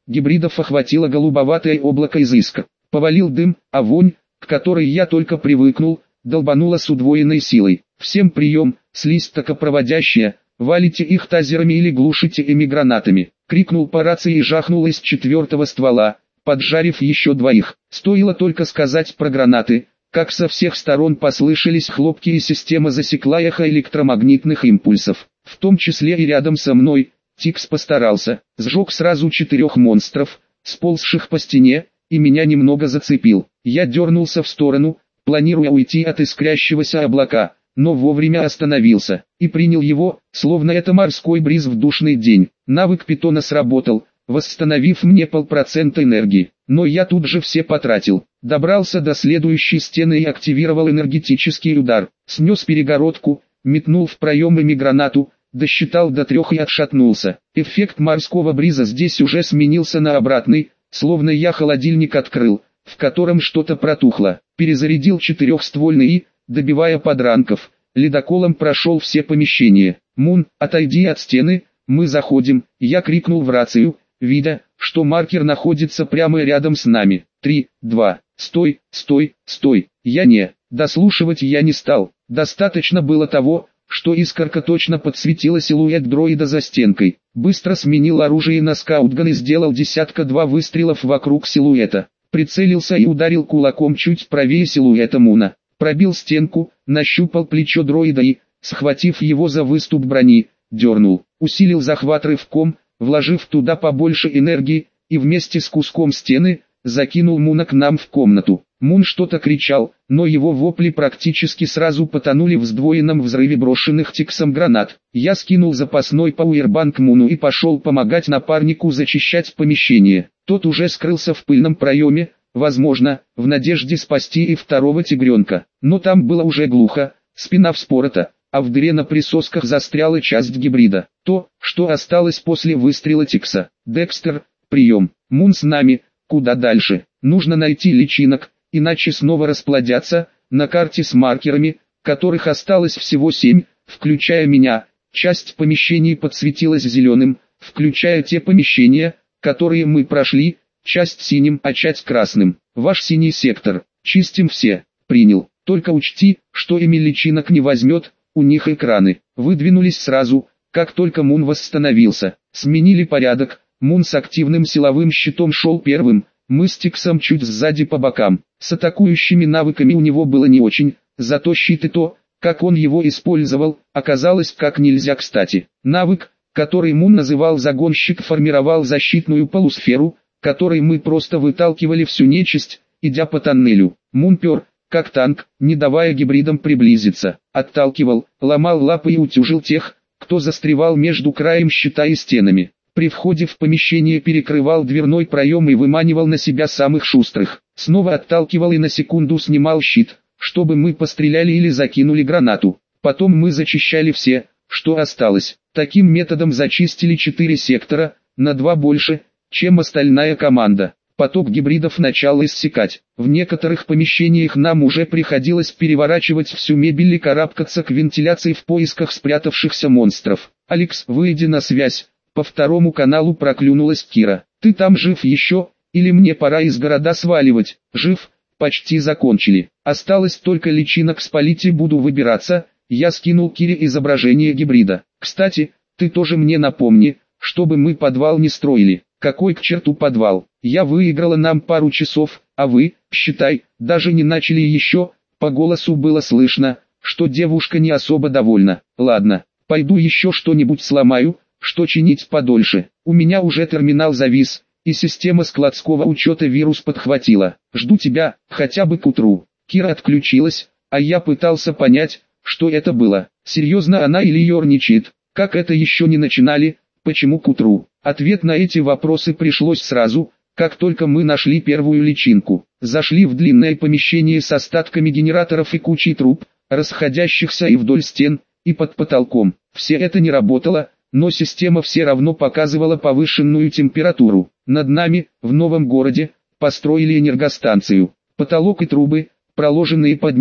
гибридов охватило голубоватое облако из искр. Повалил дым, а вонь, к которой я только привыкнул, долбанула с удвоенной силой. Всем прием, слизь токопроводящая, валите их тазерами или глушите ими гранатами. Крикнул по рации и жахнул из четвертого ствола, поджарив еще двоих. Стоило только сказать про гранаты, как со всех сторон послышались хлопки и система засекла эхо электромагнитных импульсов. В том числе и рядом со мной. Тикс постарался, сжег сразу четырех монстров, сползших по стене, и меня немного зацепил. Я дернулся в сторону, планируя уйти от искрящегося облака, но вовремя остановился, и принял его, словно это морской бриз в душный день. Навык питона сработал, восстановив мне полпроцента энергии, но я тут же все потратил. Добрался до следующей стены и активировал энергетический удар, снес перегородку, метнул в проемами гранату, досчитал до трех и отшатнулся. Эффект морского бриза здесь уже сменился на обратный, словно я холодильник открыл, в котором что-то протухло. Перезарядил четырехствольный и, добивая подранков, ледоколом прошел все помещения. «Мун, отойди от стены, мы заходим», я крикнул в рацию, видя, что маркер находится прямо рядом с нами. Три, два, стой, стой, стой. Я не, дослушивать я не стал. Достаточно было того, что искорка точно подсветила силуэт дроида за стенкой. Быстро сменил оружие на скаутган и сделал десятка-два выстрелов вокруг силуэта. Прицелился и ударил кулаком чуть правее силуэта Муна. Пробил стенку, нащупал плечо дроида и, схватив его за выступ брони, дернул. Усилил захват рывком, вложив туда побольше энергии, и вместе с куском стены, закинул Муна к нам в комнату. Мун что-то кричал, но его вопли практически сразу потонули в сдвоенном взрыве брошенных Тиксом гранат. Я скинул запасной пауэрбанк Муну и пошел помогать напарнику зачищать помещение. Тот уже скрылся в пыльном проеме, возможно, в надежде спасти и второго тигренка. Но там было уже глухо, спина вспорота, а в дыре на присосках застряла часть гибрида. То, что осталось после выстрела Тикса. «Декстер, прием. Мун с нами, куда дальше? Нужно найти личинок, иначе снова расплодятся. На карте с маркерами, которых осталось всего семь, включая меня, часть помещений подсветилась зеленым, включая те помещения, которые мы прошли, часть синим, а часть красным. Ваш синий сектор, чистим все, принял. Только учти, что ими личинок не возьмет, у них экраны. Выдвинулись сразу, как только Мун восстановился. Сменили порядок, Мун с активным силовым щитом шел первым, мы с Тиксом чуть сзади по бокам. С атакующими навыками у него было не очень, зато щит и то, как он его использовал, оказалось как нельзя кстати. Навык, который Мун называл загонщик, формировал защитную полусферу, которой мы просто выталкивали всю нечисть, идя по тоннелю. Мун пер, как танк, не давая гибридам приблизиться, отталкивал, ломал лапы и утюжил тех, кто застревал между краем щита и стенами. При входе в помещение перекрывал дверной проем и выманивал на себя самых шустрых. Снова отталкивал и на секунду снимал щит, чтобы мы постреляли или закинули гранату. Потом мы зачищали все, что осталось. Таким методом зачистили четыре сектора, на два больше, чем остальная команда. Поток гибридов начал иссякать. В некоторых помещениях нам уже приходилось переворачивать всю мебель и карабкаться к вентиляции в поисках спрятавшихся монстров. «Алекс, выйди на связь». По второму каналу проклюнулась Кира. «Ты там жив еще, или мне пора из города сваливать?» «Жив, почти закончили. Осталось только личинок спалить и буду выбираться». Я скинул Кире изображение гибрида. «Кстати, ты тоже мне напомни, чтобы мы подвал не строили». «Какой к черту подвал? Я выиграла нам пару часов, а вы, считай, даже не начали еще». По голосу было слышно, что девушка не особо довольна. «Ладно, пойду еще что-нибудь сломаю, что чинить подольше. У меня уже терминал завис, и система складского учета вирус подхватила. Жду тебя, хотя бы к утру». Кира отключилась, а я пытался понять, что это было. Серьезно она или ерничает? Как это еще не начинали? Почему к утру? Ответ на эти вопросы пришлось сразу, как только мы нашли первую личинку. Зашли в длинное помещение с остатками генераторов и кучей труб, расходящихся и вдоль стен, и под потолком. Все это не работало, но система все равно показывала повышенную температуру. Над нами, в новом городе, построили энергостанцию. Потолок и трубы, проложенные под ним,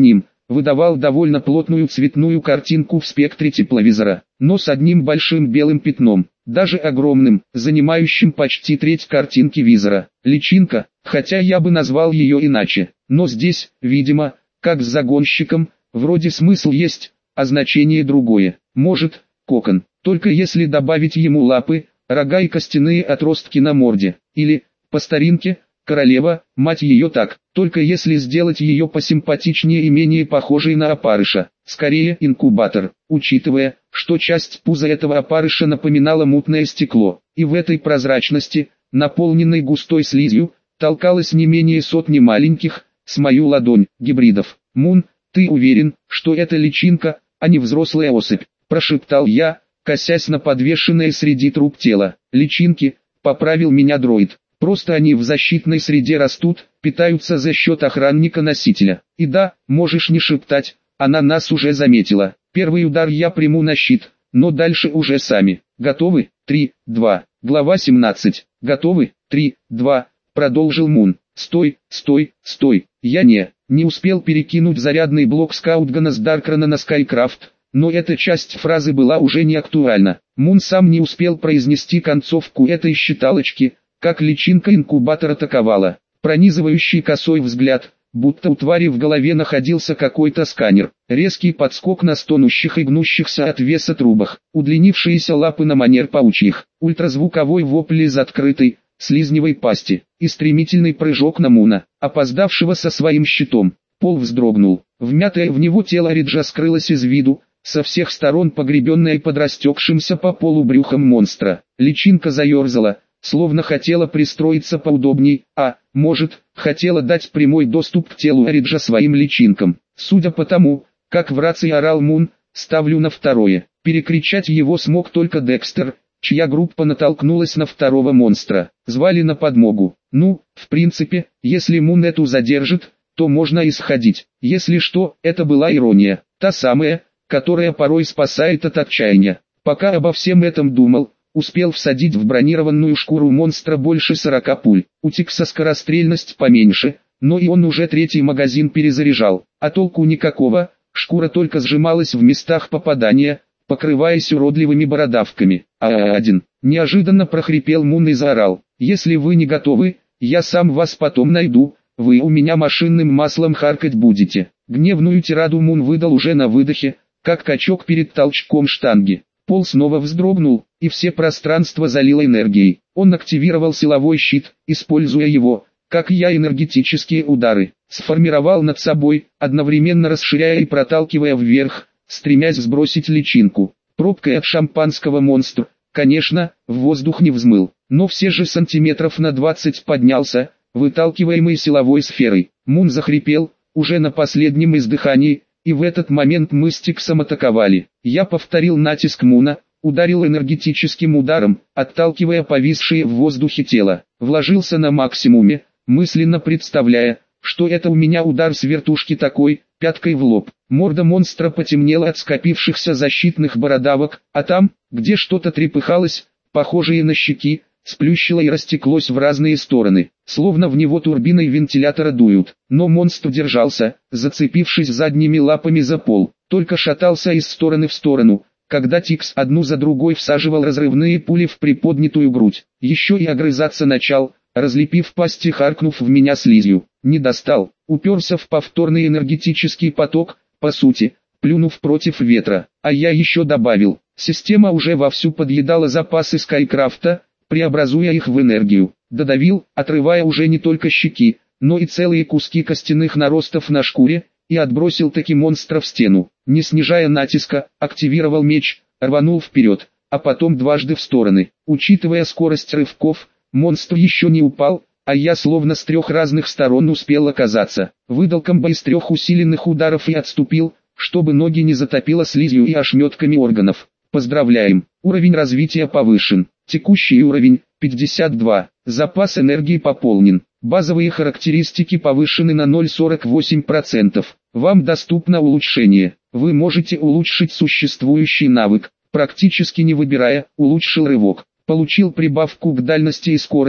выдавал довольно плотную цветную картинку в спектре тепловизора, но с одним большим белым пятном, даже огромным, занимающим почти треть картинки визора. Личинка, хотя я бы назвал ее иначе, но здесь, видимо, как с загонщиком, вроде смысл есть, а значение другое. Может, кокон, только если добавить ему лапы, рога и костяные отростки на морде, или, по старинке, королева, мать ее так, только если сделать ее посимпатичнее и менее похожей на опарыша, скорее инкубатор, учитывая, что часть пуза этого опарыша напоминала мутное стекло, и в этой прозрачности, наполненной густой слизью, толкалось не менее сотни маленьких, с мою ладонь, гибридов. «Мун, ты уверен, что это личинка, а не взрослая особь?» – прошептал я, косясь на подвешенное среди труб тело. «Личинки», – поправил меня дроид. «Просто они в защитной среде растут, питаются за счет охранника-носителя. И да, можешь не шептать, она нас уже заметила. Первый удар я приму на щит, но дальше уже сами. Готовы? три, два. Глава семнадцать. Готовы? три, два. Продолжил Мун. Стой, стой, стой. Я не, не успел перекинуть зарядный блок скаутгана с Даркрана на Скайкрафт, но эта часть фразы была уже не актуальна. Мун сам не успел произнести концовку этой считалочки, как личинка инкубатор атаковала. Пронизывающий косой взгляд, будто у твари в голове находился какой-то сканер. Резкий подскок на стонущих и гнущихся от веса трубах. Удлинившиеся лапы на манер паучьих. Ультразвуковой вопль из открытой, слизневой пасти. И стремительный прыжок на Муна, опоздавшего со своим щитом. Пол вздрогнул. Вмятое в него тело Риджа скрылось из виду, со всех сторон погребенное под растекшимся по полу брюхом монстра. Личинка заерзала, словно хотела пристроиться поудобней, а, может, хотела дать прямой доступ к телу Риджа своим личинкам. Судя по тому, как в рации орал Мун, ставлю на второе. Перекричать его смог только Декстер, чья группа натолкнулась на второго монстра. Звали на подмогу. Ну, в принципе, если Мун эту задержит, то можно исходить. Если что, это была ирония, та самая, которая порой спасает от отчаяния. Пока обо всем этом думал, успел всадить в бронированную шкуру монстра больше сорока пуль. У Тикса скорострельность поменьше, но и он уже третий магазин перезаряжал. А толку никакого, шкура только сжималась в местах попадания, покрываясь уродливыми бородавками. а один. Неожиданно прохрипел Мун и заорал. «Если вы не готовы, я сам вас потом найду, вы у меня машинным маслом харкать будете». Гневную тираду Мун выдал уже на выдохе, как качок перед толчком штанги. Пол снова вздрогнул, и все пространство залило энергией. Он активировал силовой щит, используя его, как и я, энергетические удары. Сформировал над собой, одновременно расширяя и проталкивая вверх, стремясь сбросить личинку. Пробкой от шампанского монстр, конечно, в воздух не взмыл, но все же сантиметров на двадцать поднялся, выталкиваемый силовой сферой. Мун захрипел, уже на последнем издыхании, и в этот момент мы с Тиксом атаковали. Я повторил натиск Муна, ударил энергетическим ударом, отталкивая повисшее в воздухе тело. Вложился на максимуме, мысленно представляя, что это у меня удар с вертушки такой, пяткой в лоб. Морда монстра потемнела от скопившихся защитных бородавок, а там, где что-то трепыхалось, похожее на щеки, сплющило и растеклось в разные стороны, словно в него турбиной вентилятора дуют. Но монстр держался, зацепившись задними лапами за пол, только шатался из стороны в сторону, когда Тикс одну за другой всаживал разрывные пули в приподнятую грудь. Еще и огрызаться начал, разлепив пасть и харкнув в меня слизью. Не достал, уперся в повторный энергетический поток, по сути, плюнув против ветра. А я еще добавил, система уже вовсю подъедала запасы Скайкрафта, преобразуя их в энергию. Додавил, отрывая уже не только щеки, но и целые куски костяных наростов на шкуре, и отбросил таки монстра в стену. Не снижая натиска, активировал меч, рванул вперед, а потом дважды в стороны. Учитывая скорость рывков, монстр еще не упал, а я словно с трех разных сторон успел оказаться. Выдал комбо из трех усиленных ударов и отступил, чтобы ноги не затопило слизью и ошметками органов. Поздравляем, уровень развития повышен. Текущий уровень – пятьдесят два. Запас энергии пополнен. Базовые характеристики повышены на ноль целых сорок восемь сотых процента. Вам доступно улучшение. Вы можете улучшить существующий навык, практически не выбирая, улучшил рывок. Получил прибавку к дальности и скорости,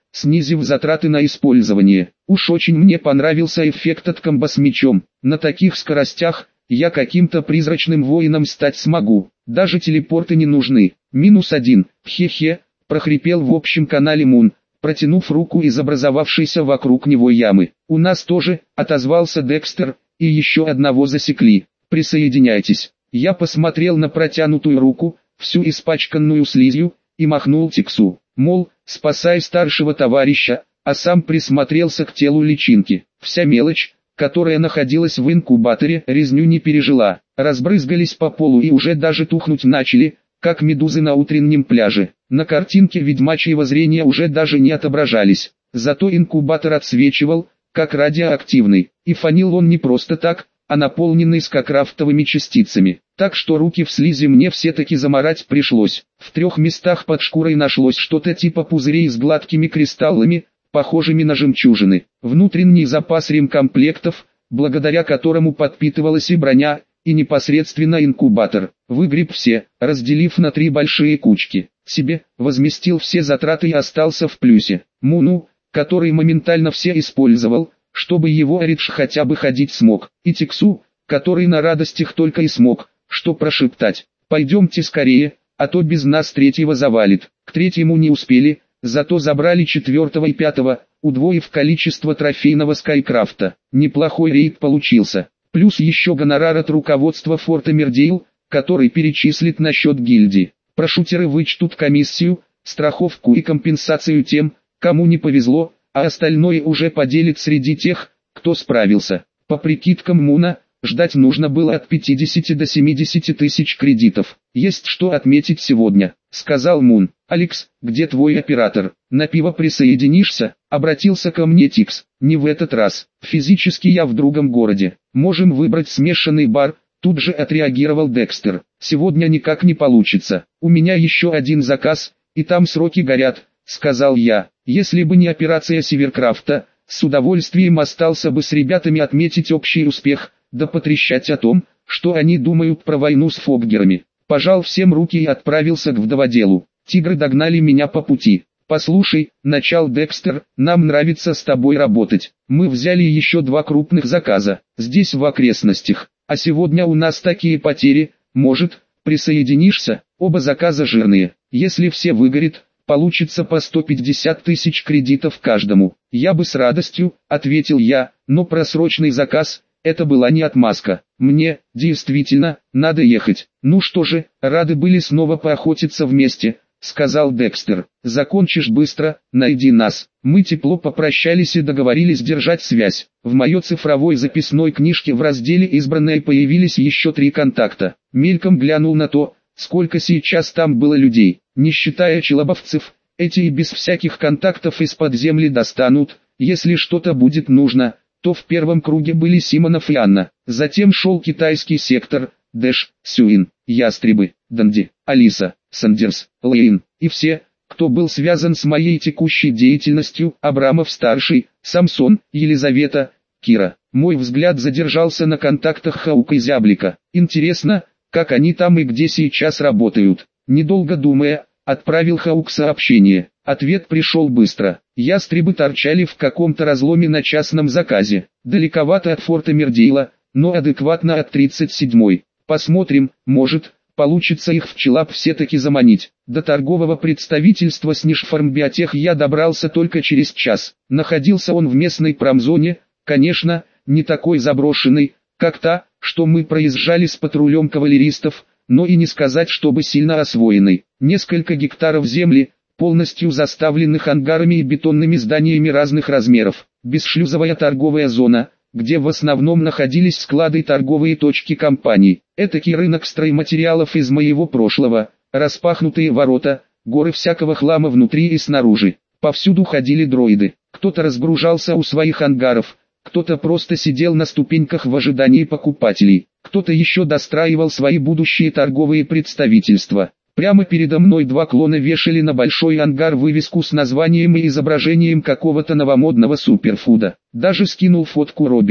снизив затраты на использование. Уж очень мне понравился эффект от комбо с мечом. На таких скоростях я каким-то призрачным воином стать смогу. Даже телепорты не нужны. Минус один. Хе-хе, прохрипел в общем канале Мун, протянув руку из образовавшейся вокруг него ямы. У нас тоже, отозвался Декстер, и еще одного засекли. Присоединяйтесь. Я посмотрел на протянутую руку, всю испачканную слизью, и махнул Тиксу, мол, спасай старшего товарища, а сам присмотрелся к телу личинки. Вся мелочь, которая находилась в инкубаторе, резню не пережила, разбрызгались по полу и уже даже тухнуть начали, как медузы на утреннем пляже. На картинке ведьмачьего зрения уже даже не отображались, зато инкубатор отсвечивал, как радиоактивный, и фанил он не просто так, а наполненный скакрафтовыми частицами, так что руки в слизи мне все-таки замарать пришлось. В трех местах под шкурой нашлось что-то типа пузырей с гладкими кристаллами, похожими на жемчужины. Внутренний запас ремкомплектов, благодаря которому подпитывалась и броня, и непосредственно инкубатор. Выгреб все, разделив на три большие кучки. Себе, возместил все затраты и остался в плюсе. Муну, который моментально все использовал, чтобы его Ридж хотя бы ходить смог, и Тиксу, который на радостях только и смог, что прошептать: «Пойдемте скорее, а то без нас третьего завалит». К третьему не успели, зато забрали четвертого и пятого, удвоив количество трофейного скайкрафта. Неплохой рейд получился, плюс еще гонорар от руководства форта Мердейл, который перечислит на счет гильдии. Прошутеры вычтут комиссию, страховку и компенсацию тем, кому не повезло, а остальное уже поделит среди тех, кто справился. По прикидкам Муна, ждать нужно было от пятидесяти до семидесяти тысяч кредитов. «Есть что отметить сегодня», — сказал Мун. «Алекс, где твой оператор? На пиво присоединишься?» — обратился ко мне Тикс. «Не в этот раз. Физически я в другом городе. Можем выбрать смешанный бар», — тут же отреагировал Декстер. «Сегодня никак не получится. У меня еще один заказ, и там сроки горят», — сказал я. Если бы не операция Северкрафта, с удовольствием остался бы с ребятами отметить общий успех, да потрещать о том, что они думают про войну с фоггерами. Пожал всем руки и отправился к вдоводелу. Тигры догнали меня по пути. «Послушай», — начал Декстер, — «нам нравится с тобой работать. Мы взяли еще два крупных заказа, здесь в окрестностях, а сегодня у нас такие потери, может, присоединишься?» Оба заказа жирные, если все выгорит, получится по сто пятьдесят тысяч кредитов каждому. «Я бы с радостью», — ответил я, — «но просроченный заказ, это была не отмазка. Мне, действительно, надо ехать». «Ну что же, рады были снова поохотиться вместе», — сказал Декстер. «Закончишь быстро, найди нас». Мы тепло попрощались и договорились держать связь. В моей цифровой записной книжке в разделе «Избранные» появились еще три контакта. Мельком глянул на то, сколько сейчас там было людей. Не считая челобовцев, эти и без всяких контактов из-под земли достанут. Если что-то будет нужно, то в первом круге были Симонов и Анна. Затем шел китайский сектор, Дэш, Сюин, Ястребы, Данди, Алиса, Сандерс, Лейн, и все, кто был связан с моей текущей деятельностью: Абрамов-старший, Самсон, Елизавета, Кира. Мой взгляд задержался на контактах Хаука и Зяблика. Интересно, как они там и где сейчас работают. Недолго думая, отправил Хаук сообщение. Ответ пришел быстро. Ястребы торчали в каком-то разломе на частном заказе. Далековато от форта Мердейла, но адекватно от тридцать седьмой. Посмотрим, может, получится их в Челап все-таки заманить. До торгового представительства Снежфармбиотех я добрался только через час. Находился он в местной промзоне, конечно, не такой заброшенный, как та, что мы проезжали с патрулем кавалеристов, но и не сказать, чтобы сильно освоенный. Несколько гектаров земли, полностью заставленных ангарами и бетонными зданиями разных размеров. Бесшлюзовая торговая зона, где в основном находились склады и торговые точки компаний. Этакий рынок стройматериалов из моего прошлого, распахнутые ворота, горы всякого хлама внутри и снаружи. Повсюду ходили дроиды. Кто-то разгружался у своих ангаров, кто-то просто сидел на ступеньках в ожидании покупателей, кто-то еще достраивал свои будущие торговые представительства. Прямо передо мной два клона вешали на большой ангар вывеску с названием и изображением какого-то новомодного суперфуда. Даже скинул фотку Роберту.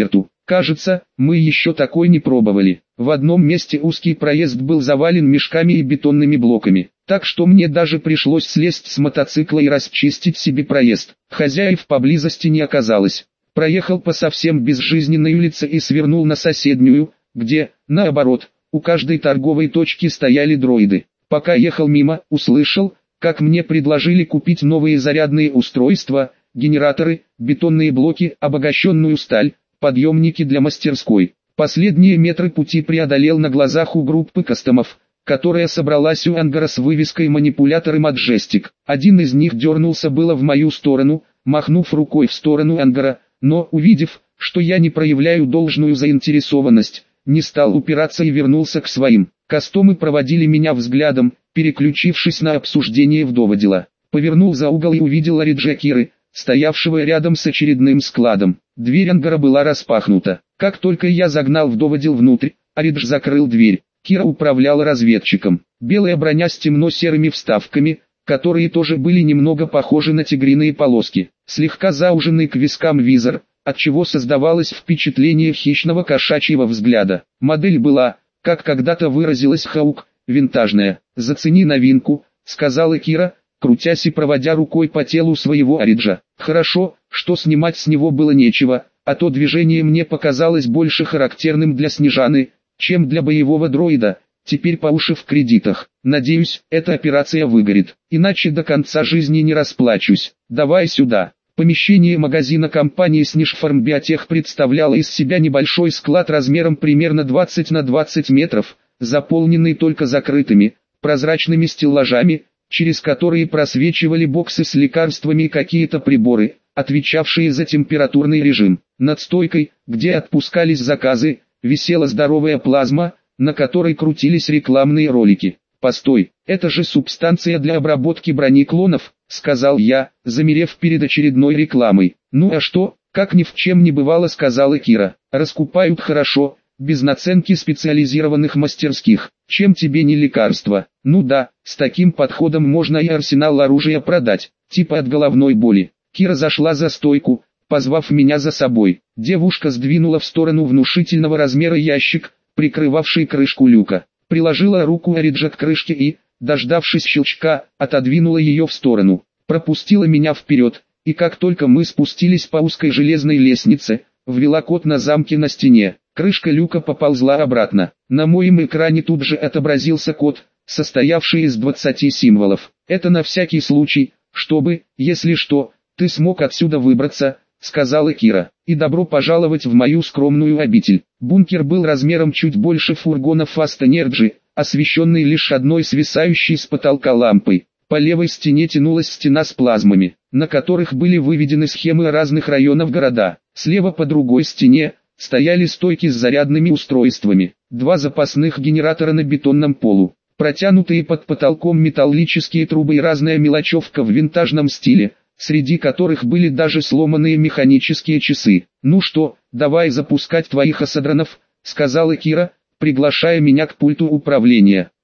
Кажется, мы еще такой не пробовали. В одном месте узкий проезд был завален мешками и бетонными блоками, так что мне даже пришлось слезть с мотоцикла и расчистить себе проезд. Хозяев поблизости не оказалось. Проехал по совсем безжизненной улице и свернул на соседнюю, где, наоборот, у каждой торговой точки стояли дроиды. Пока ехал мимо, услышал, как мне предложили купить новые зарядные устройства, генераторы, бетонные блоки, обогащенную сталь, подъемники для мастерской. Последние метры пути преодолел на глазах у группы кастомов, которая собралась у ангара с вывеской «Манипуляторы Majestic». Один из них дернулся было в мою сторону, махнув рукой в сторону ангара, но, увидев, что я не проявляю должную заинтересованность, не стал упираться и вернулся к своим. Кастомы проводили меня взглядом, переключившись на обсуждение вдоводела. Повернул за угол и увидел Ориджа Киры, стоявшего рядом с очередным складом. Дверь ангара была распахнута. Как только я загнал вдоводел внутрь, Оридж закрыл дверь. Кира управляла разведчиком. Белая броня с темно-серыми вставками, которые тоже были немного похожи на тигриные полоски. Слегка зауженный к вискам визор, отчего создавалось впечатление хищного кошачьего взгляда. Модель была, как когда-то выразилась Хаук, винтажная. «Зацени новинку», — сказала Кира, крутясь и проводя рукой по телу своего Ориджа. Хорошо, что снимать с него было нечего, а то движение мне показалось больше характерным для Снежаны, чем для боевого дроида. Теперь по уши в кредитах. Надеюсь, эта операция выгорит, иначе до конца жизни не расплачусь. Давай сюда. Помещение магазина компании Снежфарм Биотех представляло из себя небольшой склад размером примерно двадцать на двадцать метров, заполненный только закрытыми, прозрачными стеллажами, через которые просвечивали боксы с лекарствами и какие-то приборы, отвечавшие за температурный режим. Над стойкой, где отпускались заказы, висела здоровая плазма, на которой крутились рекламные ролики. «Постой, это же субстанция для обработки брони клонов», — сказал я, замерев перед очередной рекламой. «Ну а что, как ни в чем не бывало», — сказала Кира. «Раскупают хорошо, без наценки специализированных мастерских. Чем тебе не лекарство? Ну да, с таким подходом можно и арсенал оружия продать, типа от головной боли». Кира зашла за стойку, позвав меня за собой. Девушка сдвинула в сторону внушительного размера ящик, прикрывавший крышку люка. Приложила руку Ориджа к крышке и, дождавшись щелчка, отодвинула ее в сторону. Пропустила меня вперед, и как только мы спустились по узкой железной лестнице, ввела код на замке на стене. Крышка люка поползла обратно. На моем экране тут же отобразился код, состоявший из двадцати символов. «Это на всякий случай, чтобы, если что, ты смог отсюда выбраться», — сказала Кира. «И добро пожаловать в мою скромную обитель». Бункер был размером чуть больше фургона Fast Energy, освещенный лишь одной свисающей с потолка лампой. По левой стене тянулась стена с плазмами, на которых были выведены схемы разных районов города. Слева по другой стене стояли стойки с зарядными устройствами, два запасных генератора на бетонном полу, протянутые под потолком металлические трубы и разная мелочевка в винтажном стиле, среди которых были даже сломанные механические часы. «Ну что, давай запускать твоих асадронов», — сказала Кира, приглашая меня к пульту управления.